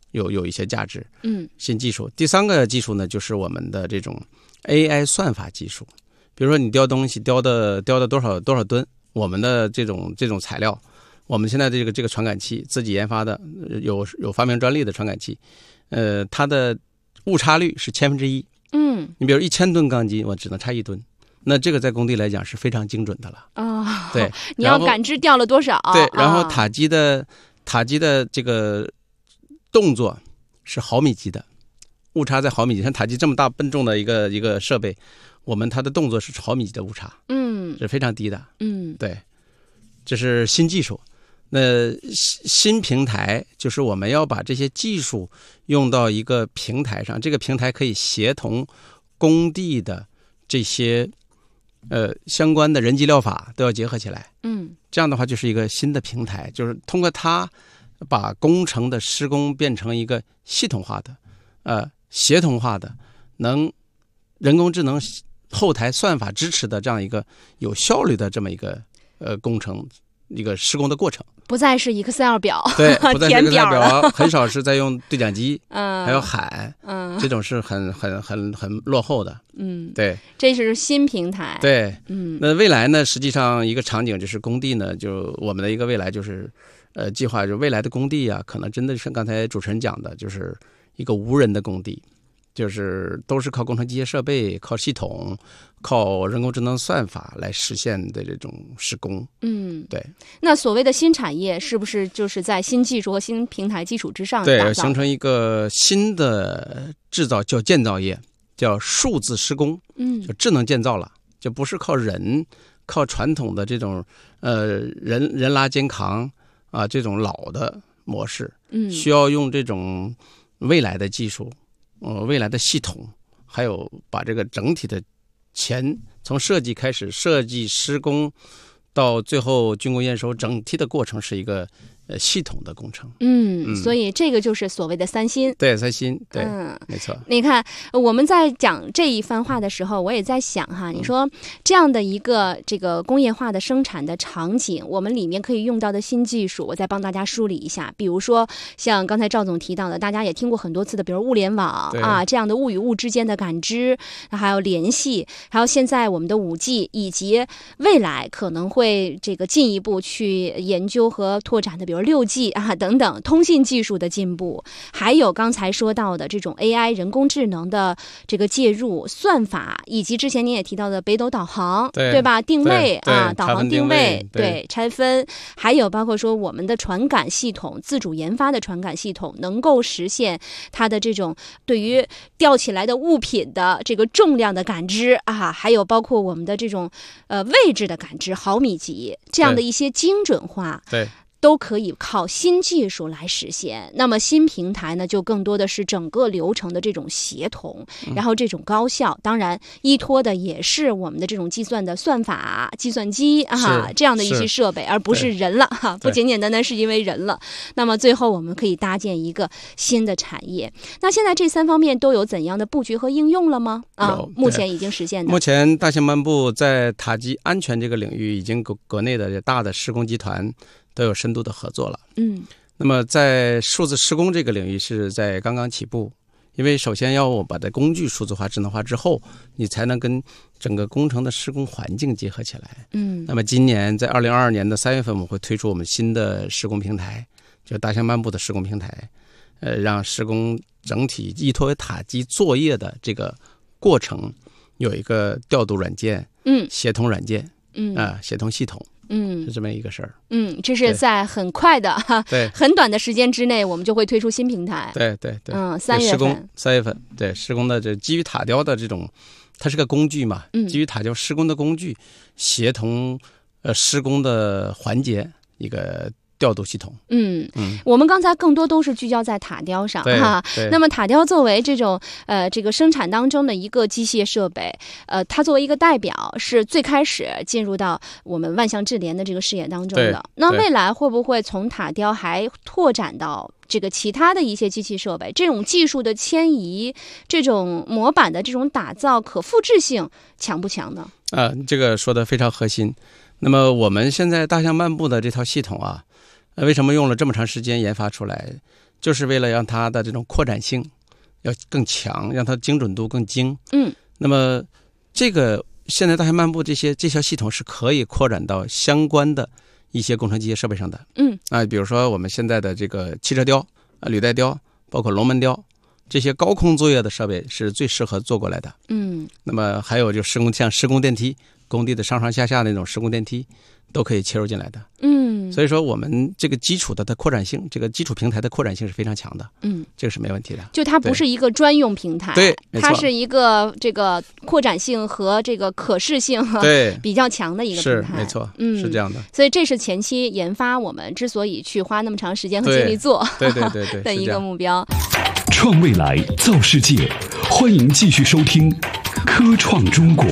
有有一些价值。 嗯， 新技术。第三个技术呢，就是我们的这种 A I 算法技术。比如说你雕东西雕的雕的多少多少吨，我们的这种这种材料，我们现在这个这个传感器自己研发的，有有发明专利的传感器，呃，它的误差率是千分之一。 嗯， 你比如一千吨钢筋，我只能差一吨。那这个在工地来讲是非常精准的了。 哦， 对， 你要感知掉了多少？ 对，然后啊塔基的、塔基的这个动作是毫米级的，误差在毫米级。像塔基这么大笨重的一个一个设备，我们它的动作是毫米级的误差， 嗯， 是非常低的。 嗯， 对，这是新技术。那新新平台就是我们要把这些技术用到一个平台上，这个平台可以协同工地的这些呃相关的人机料法都要结合起来。 嗯， 这样的话就是一个新的平台，就是通过它把工程的施工变成一个系统化的、呃协同化的，能人工智能后台算法支持的这样一个有效率的这么一个呃工程一个施工的过程。 不再是 Excel 表， 对，不再是填 Excel 表了， 表，很少是在用对讲机， 嗯， 还要喊， 嗯， 这种是很很很很落后的。 嗯， 对， 这是新平台。 对， 嗯， 那未来呢？实际上一个场景就是工地呢，就我们的一个未来就是，呃，计划就未来的工地啊，可能真的是刚才主持人讲的，就是一个无人的工地，就是都是靠工程机械设备、靠系统、靠人工智能算法来实现的这种施工。 嗯， 对。 那所谓的新产业，是不是就是在新技术和新平台基础之上对， 打造形成一个新的制造叫建造业，叫数字施工， 嗯， 就智能建造了，就不是靠人，靠传统的这种呃人人拉肩扛啊这种老的模式， 嗯， 需要用这种未来的技术，呃未来的系统，还有把这个整体的前从设计开始，设计施工到最后竣工验收，整体的过程是一个呃系统的工程。 嗯， 嗯所以这个就是所谓的三新。 对，三新，对， 嗯， 没错。 你看我们在讲这一番话的时候，我也在想哈，你说这样的一个这个工业化的生产的场景，我们里面可以用到的新技术，我再帮大家梳理一下。比如说像刚才赵总提到的，大家也听过很多次的，比如物联网啊，这样的物与物之间的感知，还有联系，还有现在我们的五 G， 以及未来可能会这个进一步去研究和拓展的，比如六 G 啊等等通信技术的进步，还有刚才说到的这种 A I 人工智能的这个介入算法，以及之前您也提到的北斗导航， 对, 对吧？定位啊，导航定位，对，拆分，还有包括说我们的传感系统，自主研发的传感系统，能够实现它的这种对于吊起来的物品的这个重量的感知啊，还有包括我们的这种呃位置的感知，毫米级这样的一些精准化， 对。 都可以靠新技术来实现。那么新平台呢，就更多的是整个流程的这种协同，然后这种高效，当然依托的也是我们的这种计算的算法、计算机啊这样的一些设备，而不是人了哈，不简简单单是因为人了。那么最后我们可以搭建一个新的产业。那现在这三方面都有怎样的布局和应用了吗？啊，目前已经实现的。 目前大象漫步在塔基安全这个领域，已经国国内的大的施工集团都有深度的合作了。 嗯， 那么在数字施工这个领域是在刚刚起步，因为首先要我把这工具数字化、智能化之后，你才能跟整个工程的施工环境结合起来。 嗯， 那么今年在二零二二年的三月份，我们会推出我们新的施工平台，就大象漫步的施工平台，呃，让施工整体依托为塔基作业的这个过程有一个调度软件， 嗯， 协同软件， 嗯啊、呃，协同系统。 嗯， 是这么一个事儿。 嗯，这是在很快的哈， 对， 很短的时间之内，我们就会推出新平台。 对对对， 嗯，三月份， 施工三月份，对，施工的这基于塔雕的这种，它是个工具嘛， 嗯， 基于塔雕施工的工具，协同呃施工的环节一个调度系统。 嗯嗯， 我们刚才更多都是聚焦在塔雕上哈。那么塔雕作为这种呃这个生产当中的一个机械设备，呃，它作为一个代表，是最开始进入到我们万象智联的这个视野当中的。那未来会不会从塔雕还拓展到这个其他的一些机器设备？这种技术的迁移，这种模板的这种打造，可复制性强不强呢？ 啊，这个说的非常核心。那么我们现在大象漫步的这套系统啊。为什么用了这么长时间研发出来？ 就是为了让它的这种扩展性要更强，让它精准度更精。 嗯， 那么这个现在大象漫步这些这项系统是可以扩展到相关的一些工程机械设备上的。 嗯啊，比如说我们现在的这个汽车雕啊、履带雕，包括龙门雕。这些高空作业的设备是最适合做过来的。 嗯， 那么还有就施工像施工电梯，工地的上上下下那种施工电梯，都可以切入进来的。 嗯， 所以说我们这个基础的它扩展性，这个基础平台的扩展性是非常强的。 嗯， 这个是没问题的。 就它不是一个专用平台， 对， 它是一个这个扩展性和这个可视性对比较强的一个平台。 是没错， 嗯， 是这样的。 所以这是前期研发我们之所以去花那么长时间和精力做对对对对的一个目标。 创未来，造世界，欢迎继续收听《科创中国》。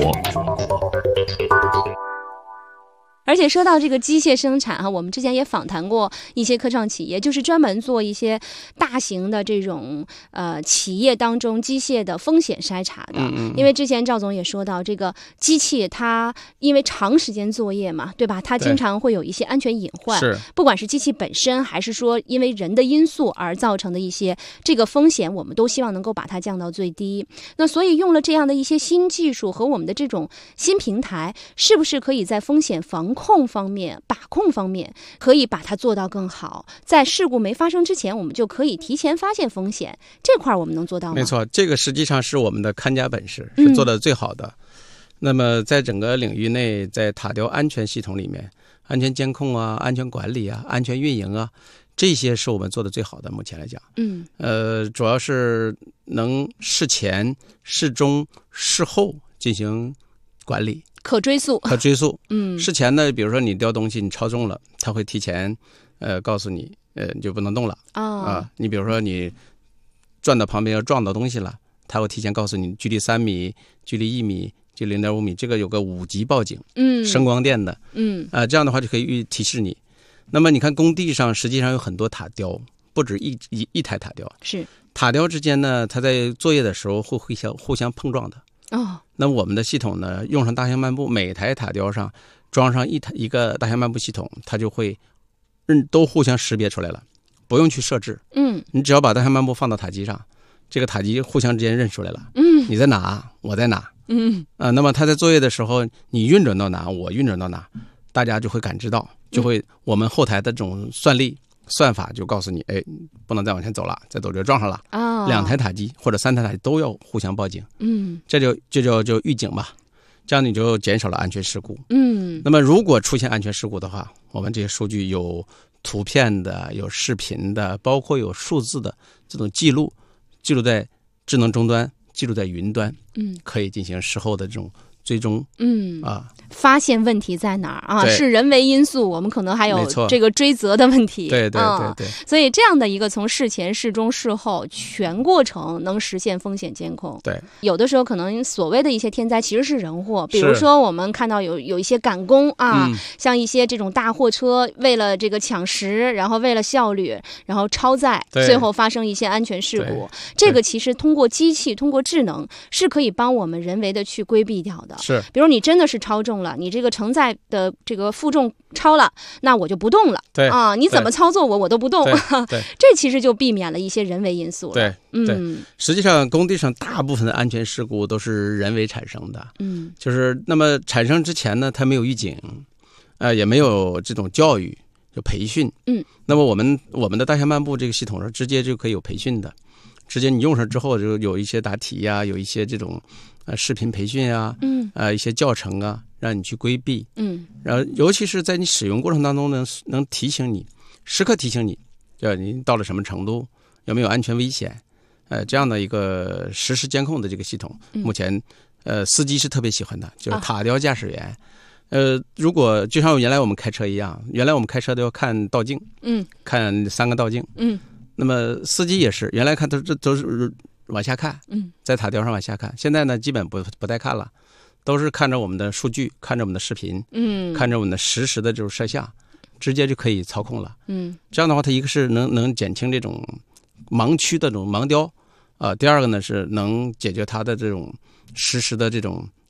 而且说到这个机械生产哈，我们之前也访谈过一些科创企业，就是专门做一些大型的这种呃企业当中机械的风险筛查的。 嗯嗯。 因为之前赵总也说到，这个机器它因为长时间作业嘛，对吧？它经常会有一些安全隐患， 是不管是机器本身，还是说因为人的因素而造成的一些这个风险，我们都希望能够把它降到最低。那所以用了这样的一些新技术和我们的这种新平台，是不是可以在风险防控方面、把控方面可以把它做到更好？在事故没发生之前，我们就可以提前发现风险，这块我们能做到吗？ 没错，这个实际上是我们的看家本事，是做的最好的。嗯、那么在整个领域内，在塔雕安全系统里面，安全监控啊、安全管理啊、安全运营啊，这些是我们做的最好的。目前来讲， 嗯， 呃，主要是能事前、事中、事后进行管理。 可追溯， 可追溯。 嗯， 事前呢，比如说你雕东西你超重了，他会提前呃告诉你，呃你就不能动了啊、 哦呃。你比如说你转到旁边要撞到东西了，他会提前告诉你距离三米、距离一米、距离零点五米，这个有个五级报警， 嗯， 声光电的， 嗯啊、呃，这样的话就可以提示你。那么你看工地上实际上有很多塔雕，不止一一一台塔雕， 是塔雕之间呢，它在作业的时候会互相互相碰撞的。 哦， 那我们的系统呢，用上大象漫步，每台塔雕上装上一台一个大象漫步系统，它就会认都互相识别出来了，不用去设置。 嗯， 你只要把大象漫步放到塔基上，这个塔基互相之间认出来了。 嗯， 你在哪，我在哪。 嗯啊、呃，那么他在作业的时候，你运转到哪，我运转到哪，大家就会感知到，就会我们后台的这种算力。算法就告诉你，哎，不能再往前走了，再走就撞上了。 啊、哦， 两台塔基或者三台塔基都要互相报警。 嗯， 这就这就就预警吧，这样你就减少了安全事故。 嗯， 那么如果出现安全事故的话，我们这些数据有图片的、有视频的，包括有数字的这种记录，记录在智能终端，记录在云端， 嗯， 可以进行事后的这种追踪。 嗯啊。 发现问题在哪儿啊？是人为因素，我们可能还有这个追责的问题。 对对对对、 嗯。所以这样的一个从事前、事中、事后全过程能实现风险监控。 对。 有的时候可能所谓的一些天灾其实是人祸，比如说我们看到有有一些赶工啊、嗯，像一些这种大货车为了这个抢食，然后为了效率，然后超载，最后发生一些安全事故。这个其实通过机器、通过智能是可以帮我们人为的去规避掉的。 是。 比如你真的是超重了，你这个承载的这个负重超了，那我就不动了。 对啊，你怎么操作我我都不动。 对，对这其实就避免了一些人为因素了。 对，对， 嗯， 实际上工地上大部分的安全事故都是人为产生的。 嗯， 就是那么产生之前呢，它没有预警，呃，也没有这种教育，就培训。 嗯， 那么我们我们的大象漫步这个系统上直接就可以有培训的，直接你用上之后就有一些答题呀、啊，有一些这种。呃，视频培训啊， 嗯， 呃，一些教程啊，让你去规避， 嗯， 然后尤其是在你使用过程当中呢，能提醒你，时刻提醒你，要你到了什么程度，有没有安全危险，呃，这样的一个实时监控的这个系统， 嗯、 目前，呃，司机是特别喜欢的，就是塔雕驾驶员，啊、呃，如果就像原来我们开车一样，原来我们开车都要看倒镜， 嗯， 看三个倒镜， 嗯， 那么司机也是，原来看都这都是。往下看， 嗯， 在塔雕上往下看。现在呢，基本不不带看了，都是看着我们的数据，看着我们的视频， 嗯， 看着我们的实时的这种摄像，直接就可以操控了。 嗯， 这样的话，它一个是能能减轻这种盲区的这种盲雕，啊、呃，第二个呢是能解决它的这种实时的这种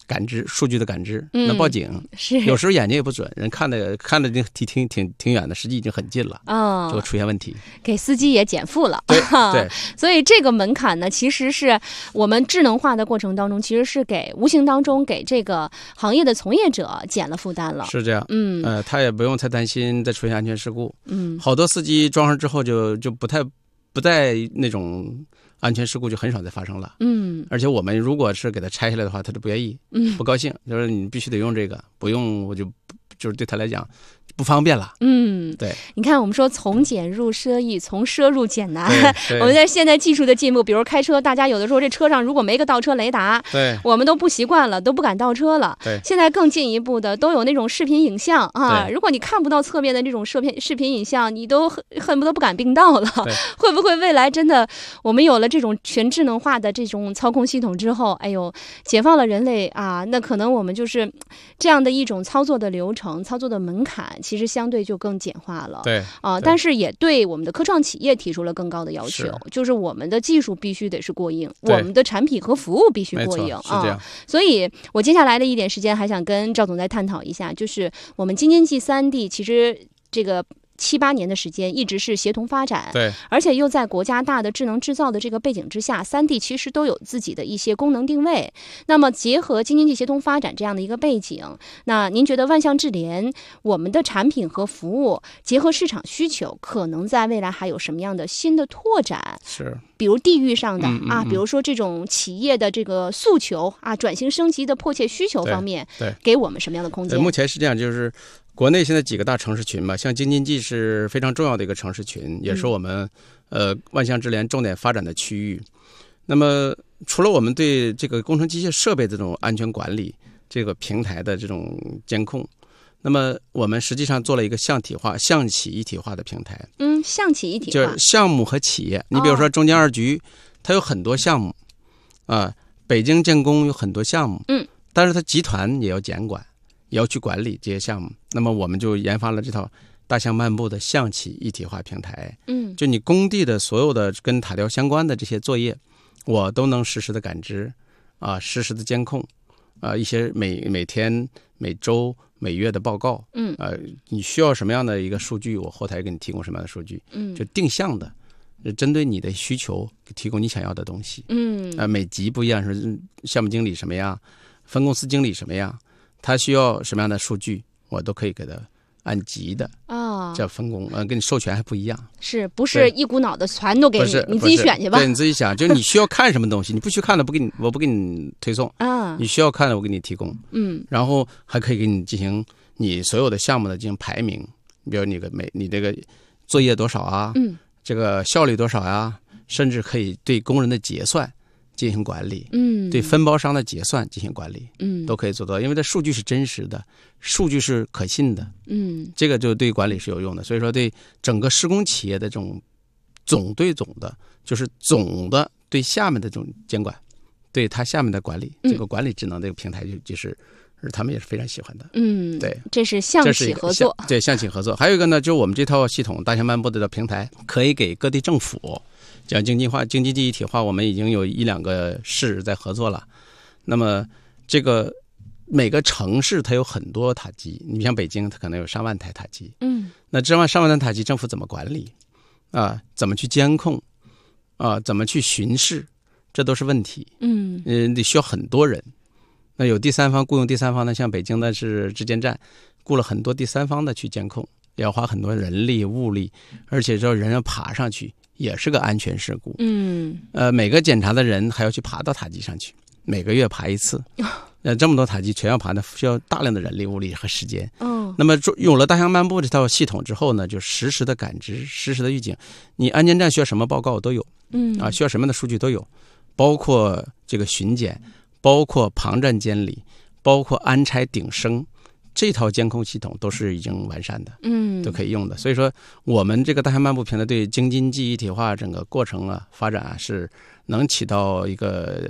感知数据的感知， 嗯、 能报警。 是有时候眼睛也不准，人看的看的挺挺挺挺远的，实际已经很近了， 哦， 就会出现问题， 给司机也减负了。 对对， 所以这个门槛呢，其实是我们智能化的过程当中，其实是给无形当中给这个行业的从业者减了负担了。 是这样， 嗯， 呃，他也不用太担心再出现安全事故。 嗯， 好多司机装上之后就就不太不再那种。安全事故就很少再发生了， 嗯， 而且我们如果是给他拆下来的话，他就不愿意， 嗯， 不高兴，就是你必须得用这个，不用我就就是对他来讲不方便了， 嗯， 对。 你看，我们说从简入奢易，从奢入俭难。我们在现在技术的进步，比如开车，大家有的时候这车上如果没个倒车雷达， 对， 我们都不习惯了，都不敢倒车了。 对， 现在更进一步的都有那种视频影像啊，如果你看不到侧面的这种视频视频影像，你都恨恨不得不敢并道了。会不会未来真的我们有了这种全智能化的这种操控系统之后，哎呦，解放了人类啊，那可能我们就是这样的一种操作的流程、操作的门槛，其实相对就更简化了。 对啊，但是也对我们的科创企业提出了更高的要求，是就是我们的技术必须得是过硬，我们的产品和服务必须过硬啊。是这样。 所以我接下来的一点时间还想跟赵总再探讨一下，就是我们京津冀三地其实这个。七八年的时间一直是协同发展， 对， 而且又在国家大的智能制造的这个背景之下，三地其实都有自己的一些功能定位。那么结合京津冀协同发展这样的一个背景，那您觉得万象智联我们的产品和服务结合市场需求，可能在未来还有什么样的新的拓展？ 是， 比如地域上的、 嗯嗯嗯、 啊，比如说这种企业的这个诉求啊，转型升级的迫切需求方面， 对，对给我们什么样的空间？ 目前是这样，就是国内现在几个大城市群嘛，像京津冀是非常重要的一个城市群，也是我们、嗯、呃万象智联重点发展的区域。那么除了我们对这个工程机械设备这种安全管理，这个平台的这种监控，那么我们实际上做了一个项体化、项企一体化的平台。 嗯，项企一体化就是项目和企业。你比如说中建二局，哦、它有很多项目啊，北京建工有很多项目， 嗯， 但是它集团也要监管。也要去管理这些项目，那么我们就研发了这套大象漫步的项企一体化平台。 嗯， 就你工地的所有的跟塔吊相关的这些作业，我都能实时的感知，啊，实时的监控，啊，一些每每天、每周、每月的报告。 嗯， 呃，你需要什么样的一个数据，我后台给你提供什么样的数据。 嗯， 就定向的，针对你的需求提供你想要的东西。 嗯， 啊、呃，每级不一样，是项目经理什么样，分公司经理什么样。他需要什么样的数据，我都可以给他按级的啊， 这分工，呃，跟你授权还不一样， 是不是一股脑的全都给你？你自己选去吧。 对，你自己想，就是你需要看什么东西，你不需要看的不给你，我不给你推送啊。 你需要看的我给你提供， 嗯， 然后还可以给你进行你所有的项目的进行排名，比如你个每你这个作业多少啊， 嗯， 这个效率多少呀、啊，甚至可以对工人的结算进行管理， 嗯， 对分包商的结算进行管理， 嗯， 都可以做到，因为它数据是真实的，数据是可信的， 嗯， 这个就对管理是有用的。所以说，对整个施工企业的这种总对总的，就是总的对下面的这种监管，对他下面的管理， 嗯、 这个管理智能这个平台就就是他们也是非常喜欢的。 嗯， 对， 这是项企合作， 对，项企合作。还有一个呢，就是我们这套系统大象漫步的平台，可以给各地政府。讲经济化、经济一体化，我们已经有一两个市在合作了。那么，这个每个城市它有很多塔机，你像北京，它可能有上万台塔机。 嗯， 那这万上万台塔机，政府怎么管理啊？怎么去监控啊？怎么去巡视？这都是问题。 嗯， 嗯，得需要很多人。那有第三方雇佣第三方呢？像北京的是质监站，雇了很多第三方的去监控，要花很多人力物力，而且这人要爬上去。也是个安全事故。 嗯， 呃，每个检查的人还要去爬到塔机上去，每个月爬一次。呃，这么多塔机全要爬的，需要大量的人力物力和时间。 哦， 那么有了大象漫步这套系统之后呢，就实时的感知、实时的预警，你安监站需要什么报告都有。 嗯， 啊，需要什么样的数据都有，包括这个巡检，包括旁站监理，包括安拆顶升。这套监控系统都是已经完善的， 嗯， 都可以用的。所以说，我们这个大象漫步平台对京津冀一体化整个过程啊、发展啊，是能起到一个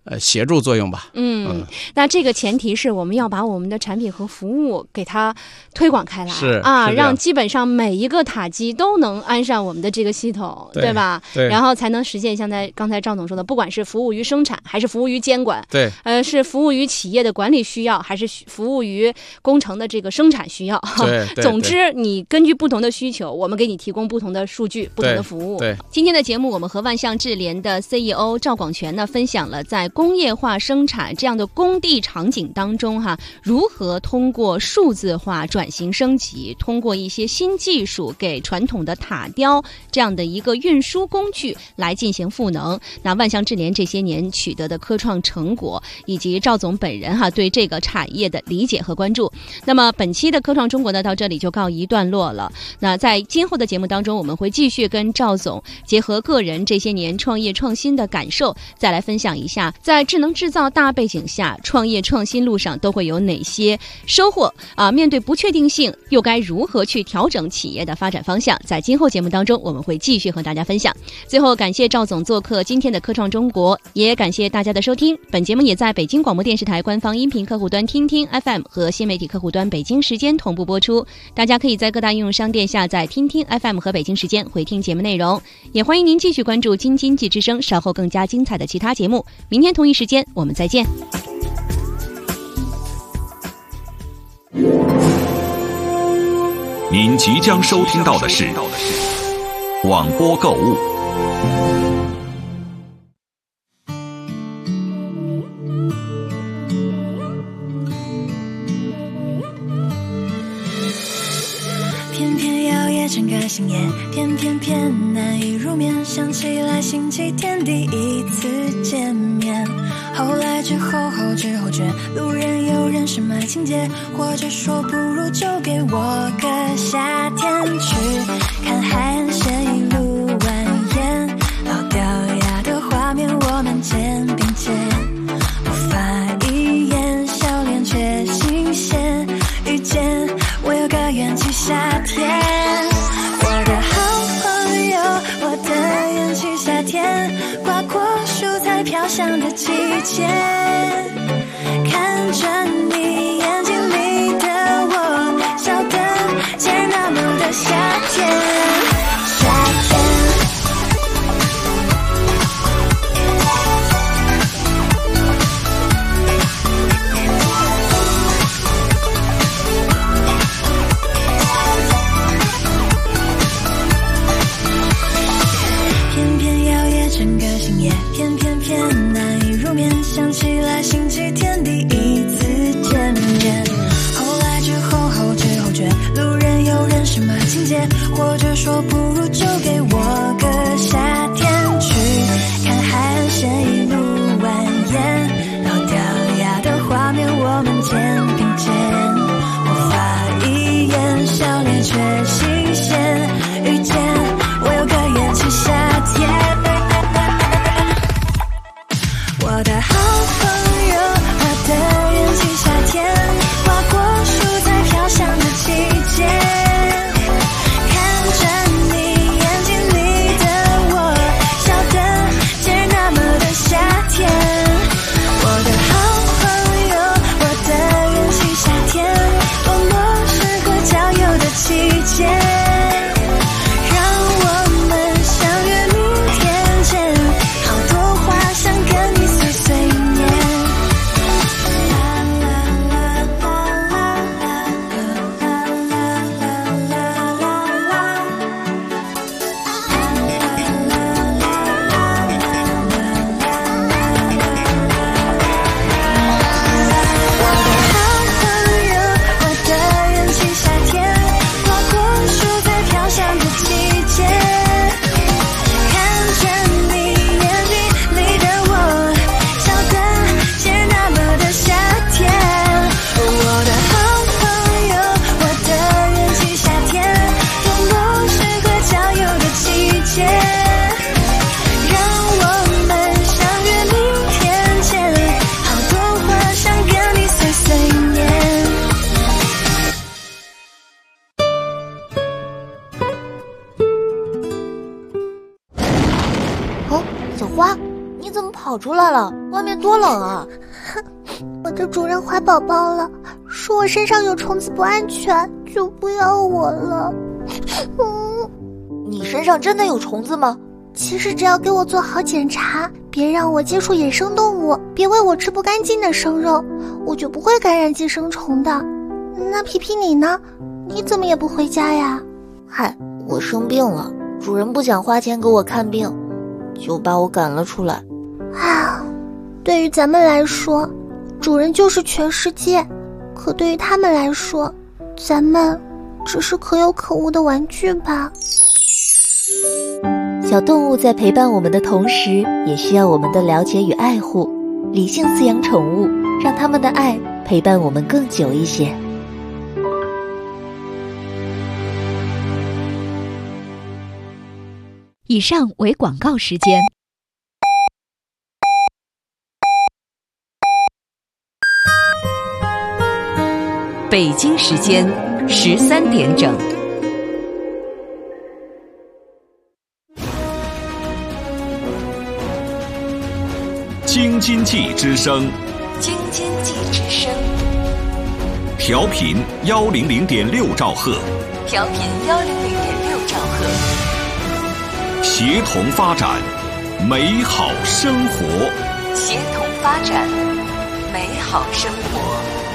呃协助作用吧。 嗯， 嗯那这个前提是我们要把我们的产品和服务给它推广开来， 是啊， 是这样让基本上每一个塔机都能安上我们的这个系统， 对吧？ 对， 然后才能实现像在刚才赵总说的，不管是服务于生产还是服务于监管， 对， 呃，是服务于企业的管理需要，还是服务于工程的这个生产需要。 对对总之，你根据不同的需求，我们给你提供不同的数据、不同的服务。 对， 今天的节目，我们和万象智联的 C E O 赵广全呢，分享了在工业化生产这样的工地场景当中，哈，如何通过数字化转型升级，通过一些新技术给传统的塔雕这样的一个运输工具来进行赋能。那万象智联这些年取得的科创成果，以及赵总本人哈对这个产业的理解和关注。那么本期的科创中国呢，到这里就告一段落了。那在今后的节目当中，我们会继续跟赵总结合个人这些年创业创新的感受，再来分享一下在智能制造大背景下，创业创新路上都会有哪些收获啊？面对不确定性，又该如何去调整企业的发展方向？在今后节目当中，我们会继续和大家分享。最后，感谢赵总做客今天的科创中国，也感谢大家的收听。本节目也在北京广播电视台官方音频客户端听听 F M 和新媒体客户端北京时间同步播出。大家可以在各大应用商店下载听听 F M 和北京时间回听节目内容。也欢迎您继续关注京津冀之声稍后更加精彩的其他节目。明天同一时间我们再见。 您即将收听到的是广播购物。 偏偏要夜整个星夜，偏偏偏难以入眠，想起来星期天第一次见面，后来之后后知后觉，路人有人是买情节，或者说不如就给我个夏天，去看海岸线一路蜿蜒，老掉牙的画面我们肩并肩，无法一眼笑脸却新鲜，遇见我有个元气夏天，我的好朋友，我的元气夏天，刮过蔬菜飘香的季节，看着你眼睛里的我，笑得竟然那么的夏天，夏天。偏偏要夜整个星夜，偏偏偏难以入眠，想起来星期天第一次见面，后来之后后知后觉，路人有人是马情节，或者说不如就给我个夏天，去看海岸线一路蜿蜒，老掉牙的画面我们肩并肩，无法一眼笑脸却新鲜，遇见我有个元气夏天，我的好朋友，我的元气夏天，刮过蔬菜飘香的季节，看着你眼睛里的我，笑得竟然那么的夏天，我的好朋友，我的元气夏天，多么适合郊游的季节，让我们相约明天见，好多话想跟你碎碎念。我的好朋友，我的元气夏天，刮过蔬菜飘香的季节，看着你眼睛里的我，笑得竟然那么的夏天，我的好朋友，我的元气夏天，多么适合郊游的季节，让我们相约明天见，好多话想跟你碎碎念。 哦，小花， 你怎么跑出来了？外面多冷啊！ 我的主人怀宝宝了，说我身上有虫子不安全，就不要我了。 嗯，你身上真的有虫子吗？ 其实只要给我做好检查，别让我接触野生动物，别喂我吃不干净的生肉，我就不会感染寄生虫的。那皮皮你呢？你怎么也不回家呀？ 嗨，我生病了，主人不想花钱给我看病，就把我赶了出来。 啊，对于咱们来说，主人就是全世界，可对于他们来说，咱们只是可有可无的玩具吧。 小动物在陪伴我们的同时，也需要我们的了解与爱护。理性饲养宠物，让他们的爱陪伴我们更久一些。 以上为广告时间。北京时间十三点整。 京津冀之声， 京津冀之声， 调频幺零零点六兆赫， 调频幺零零点六兆赫， 协同发展，美好生活， 协同发展，美好生活。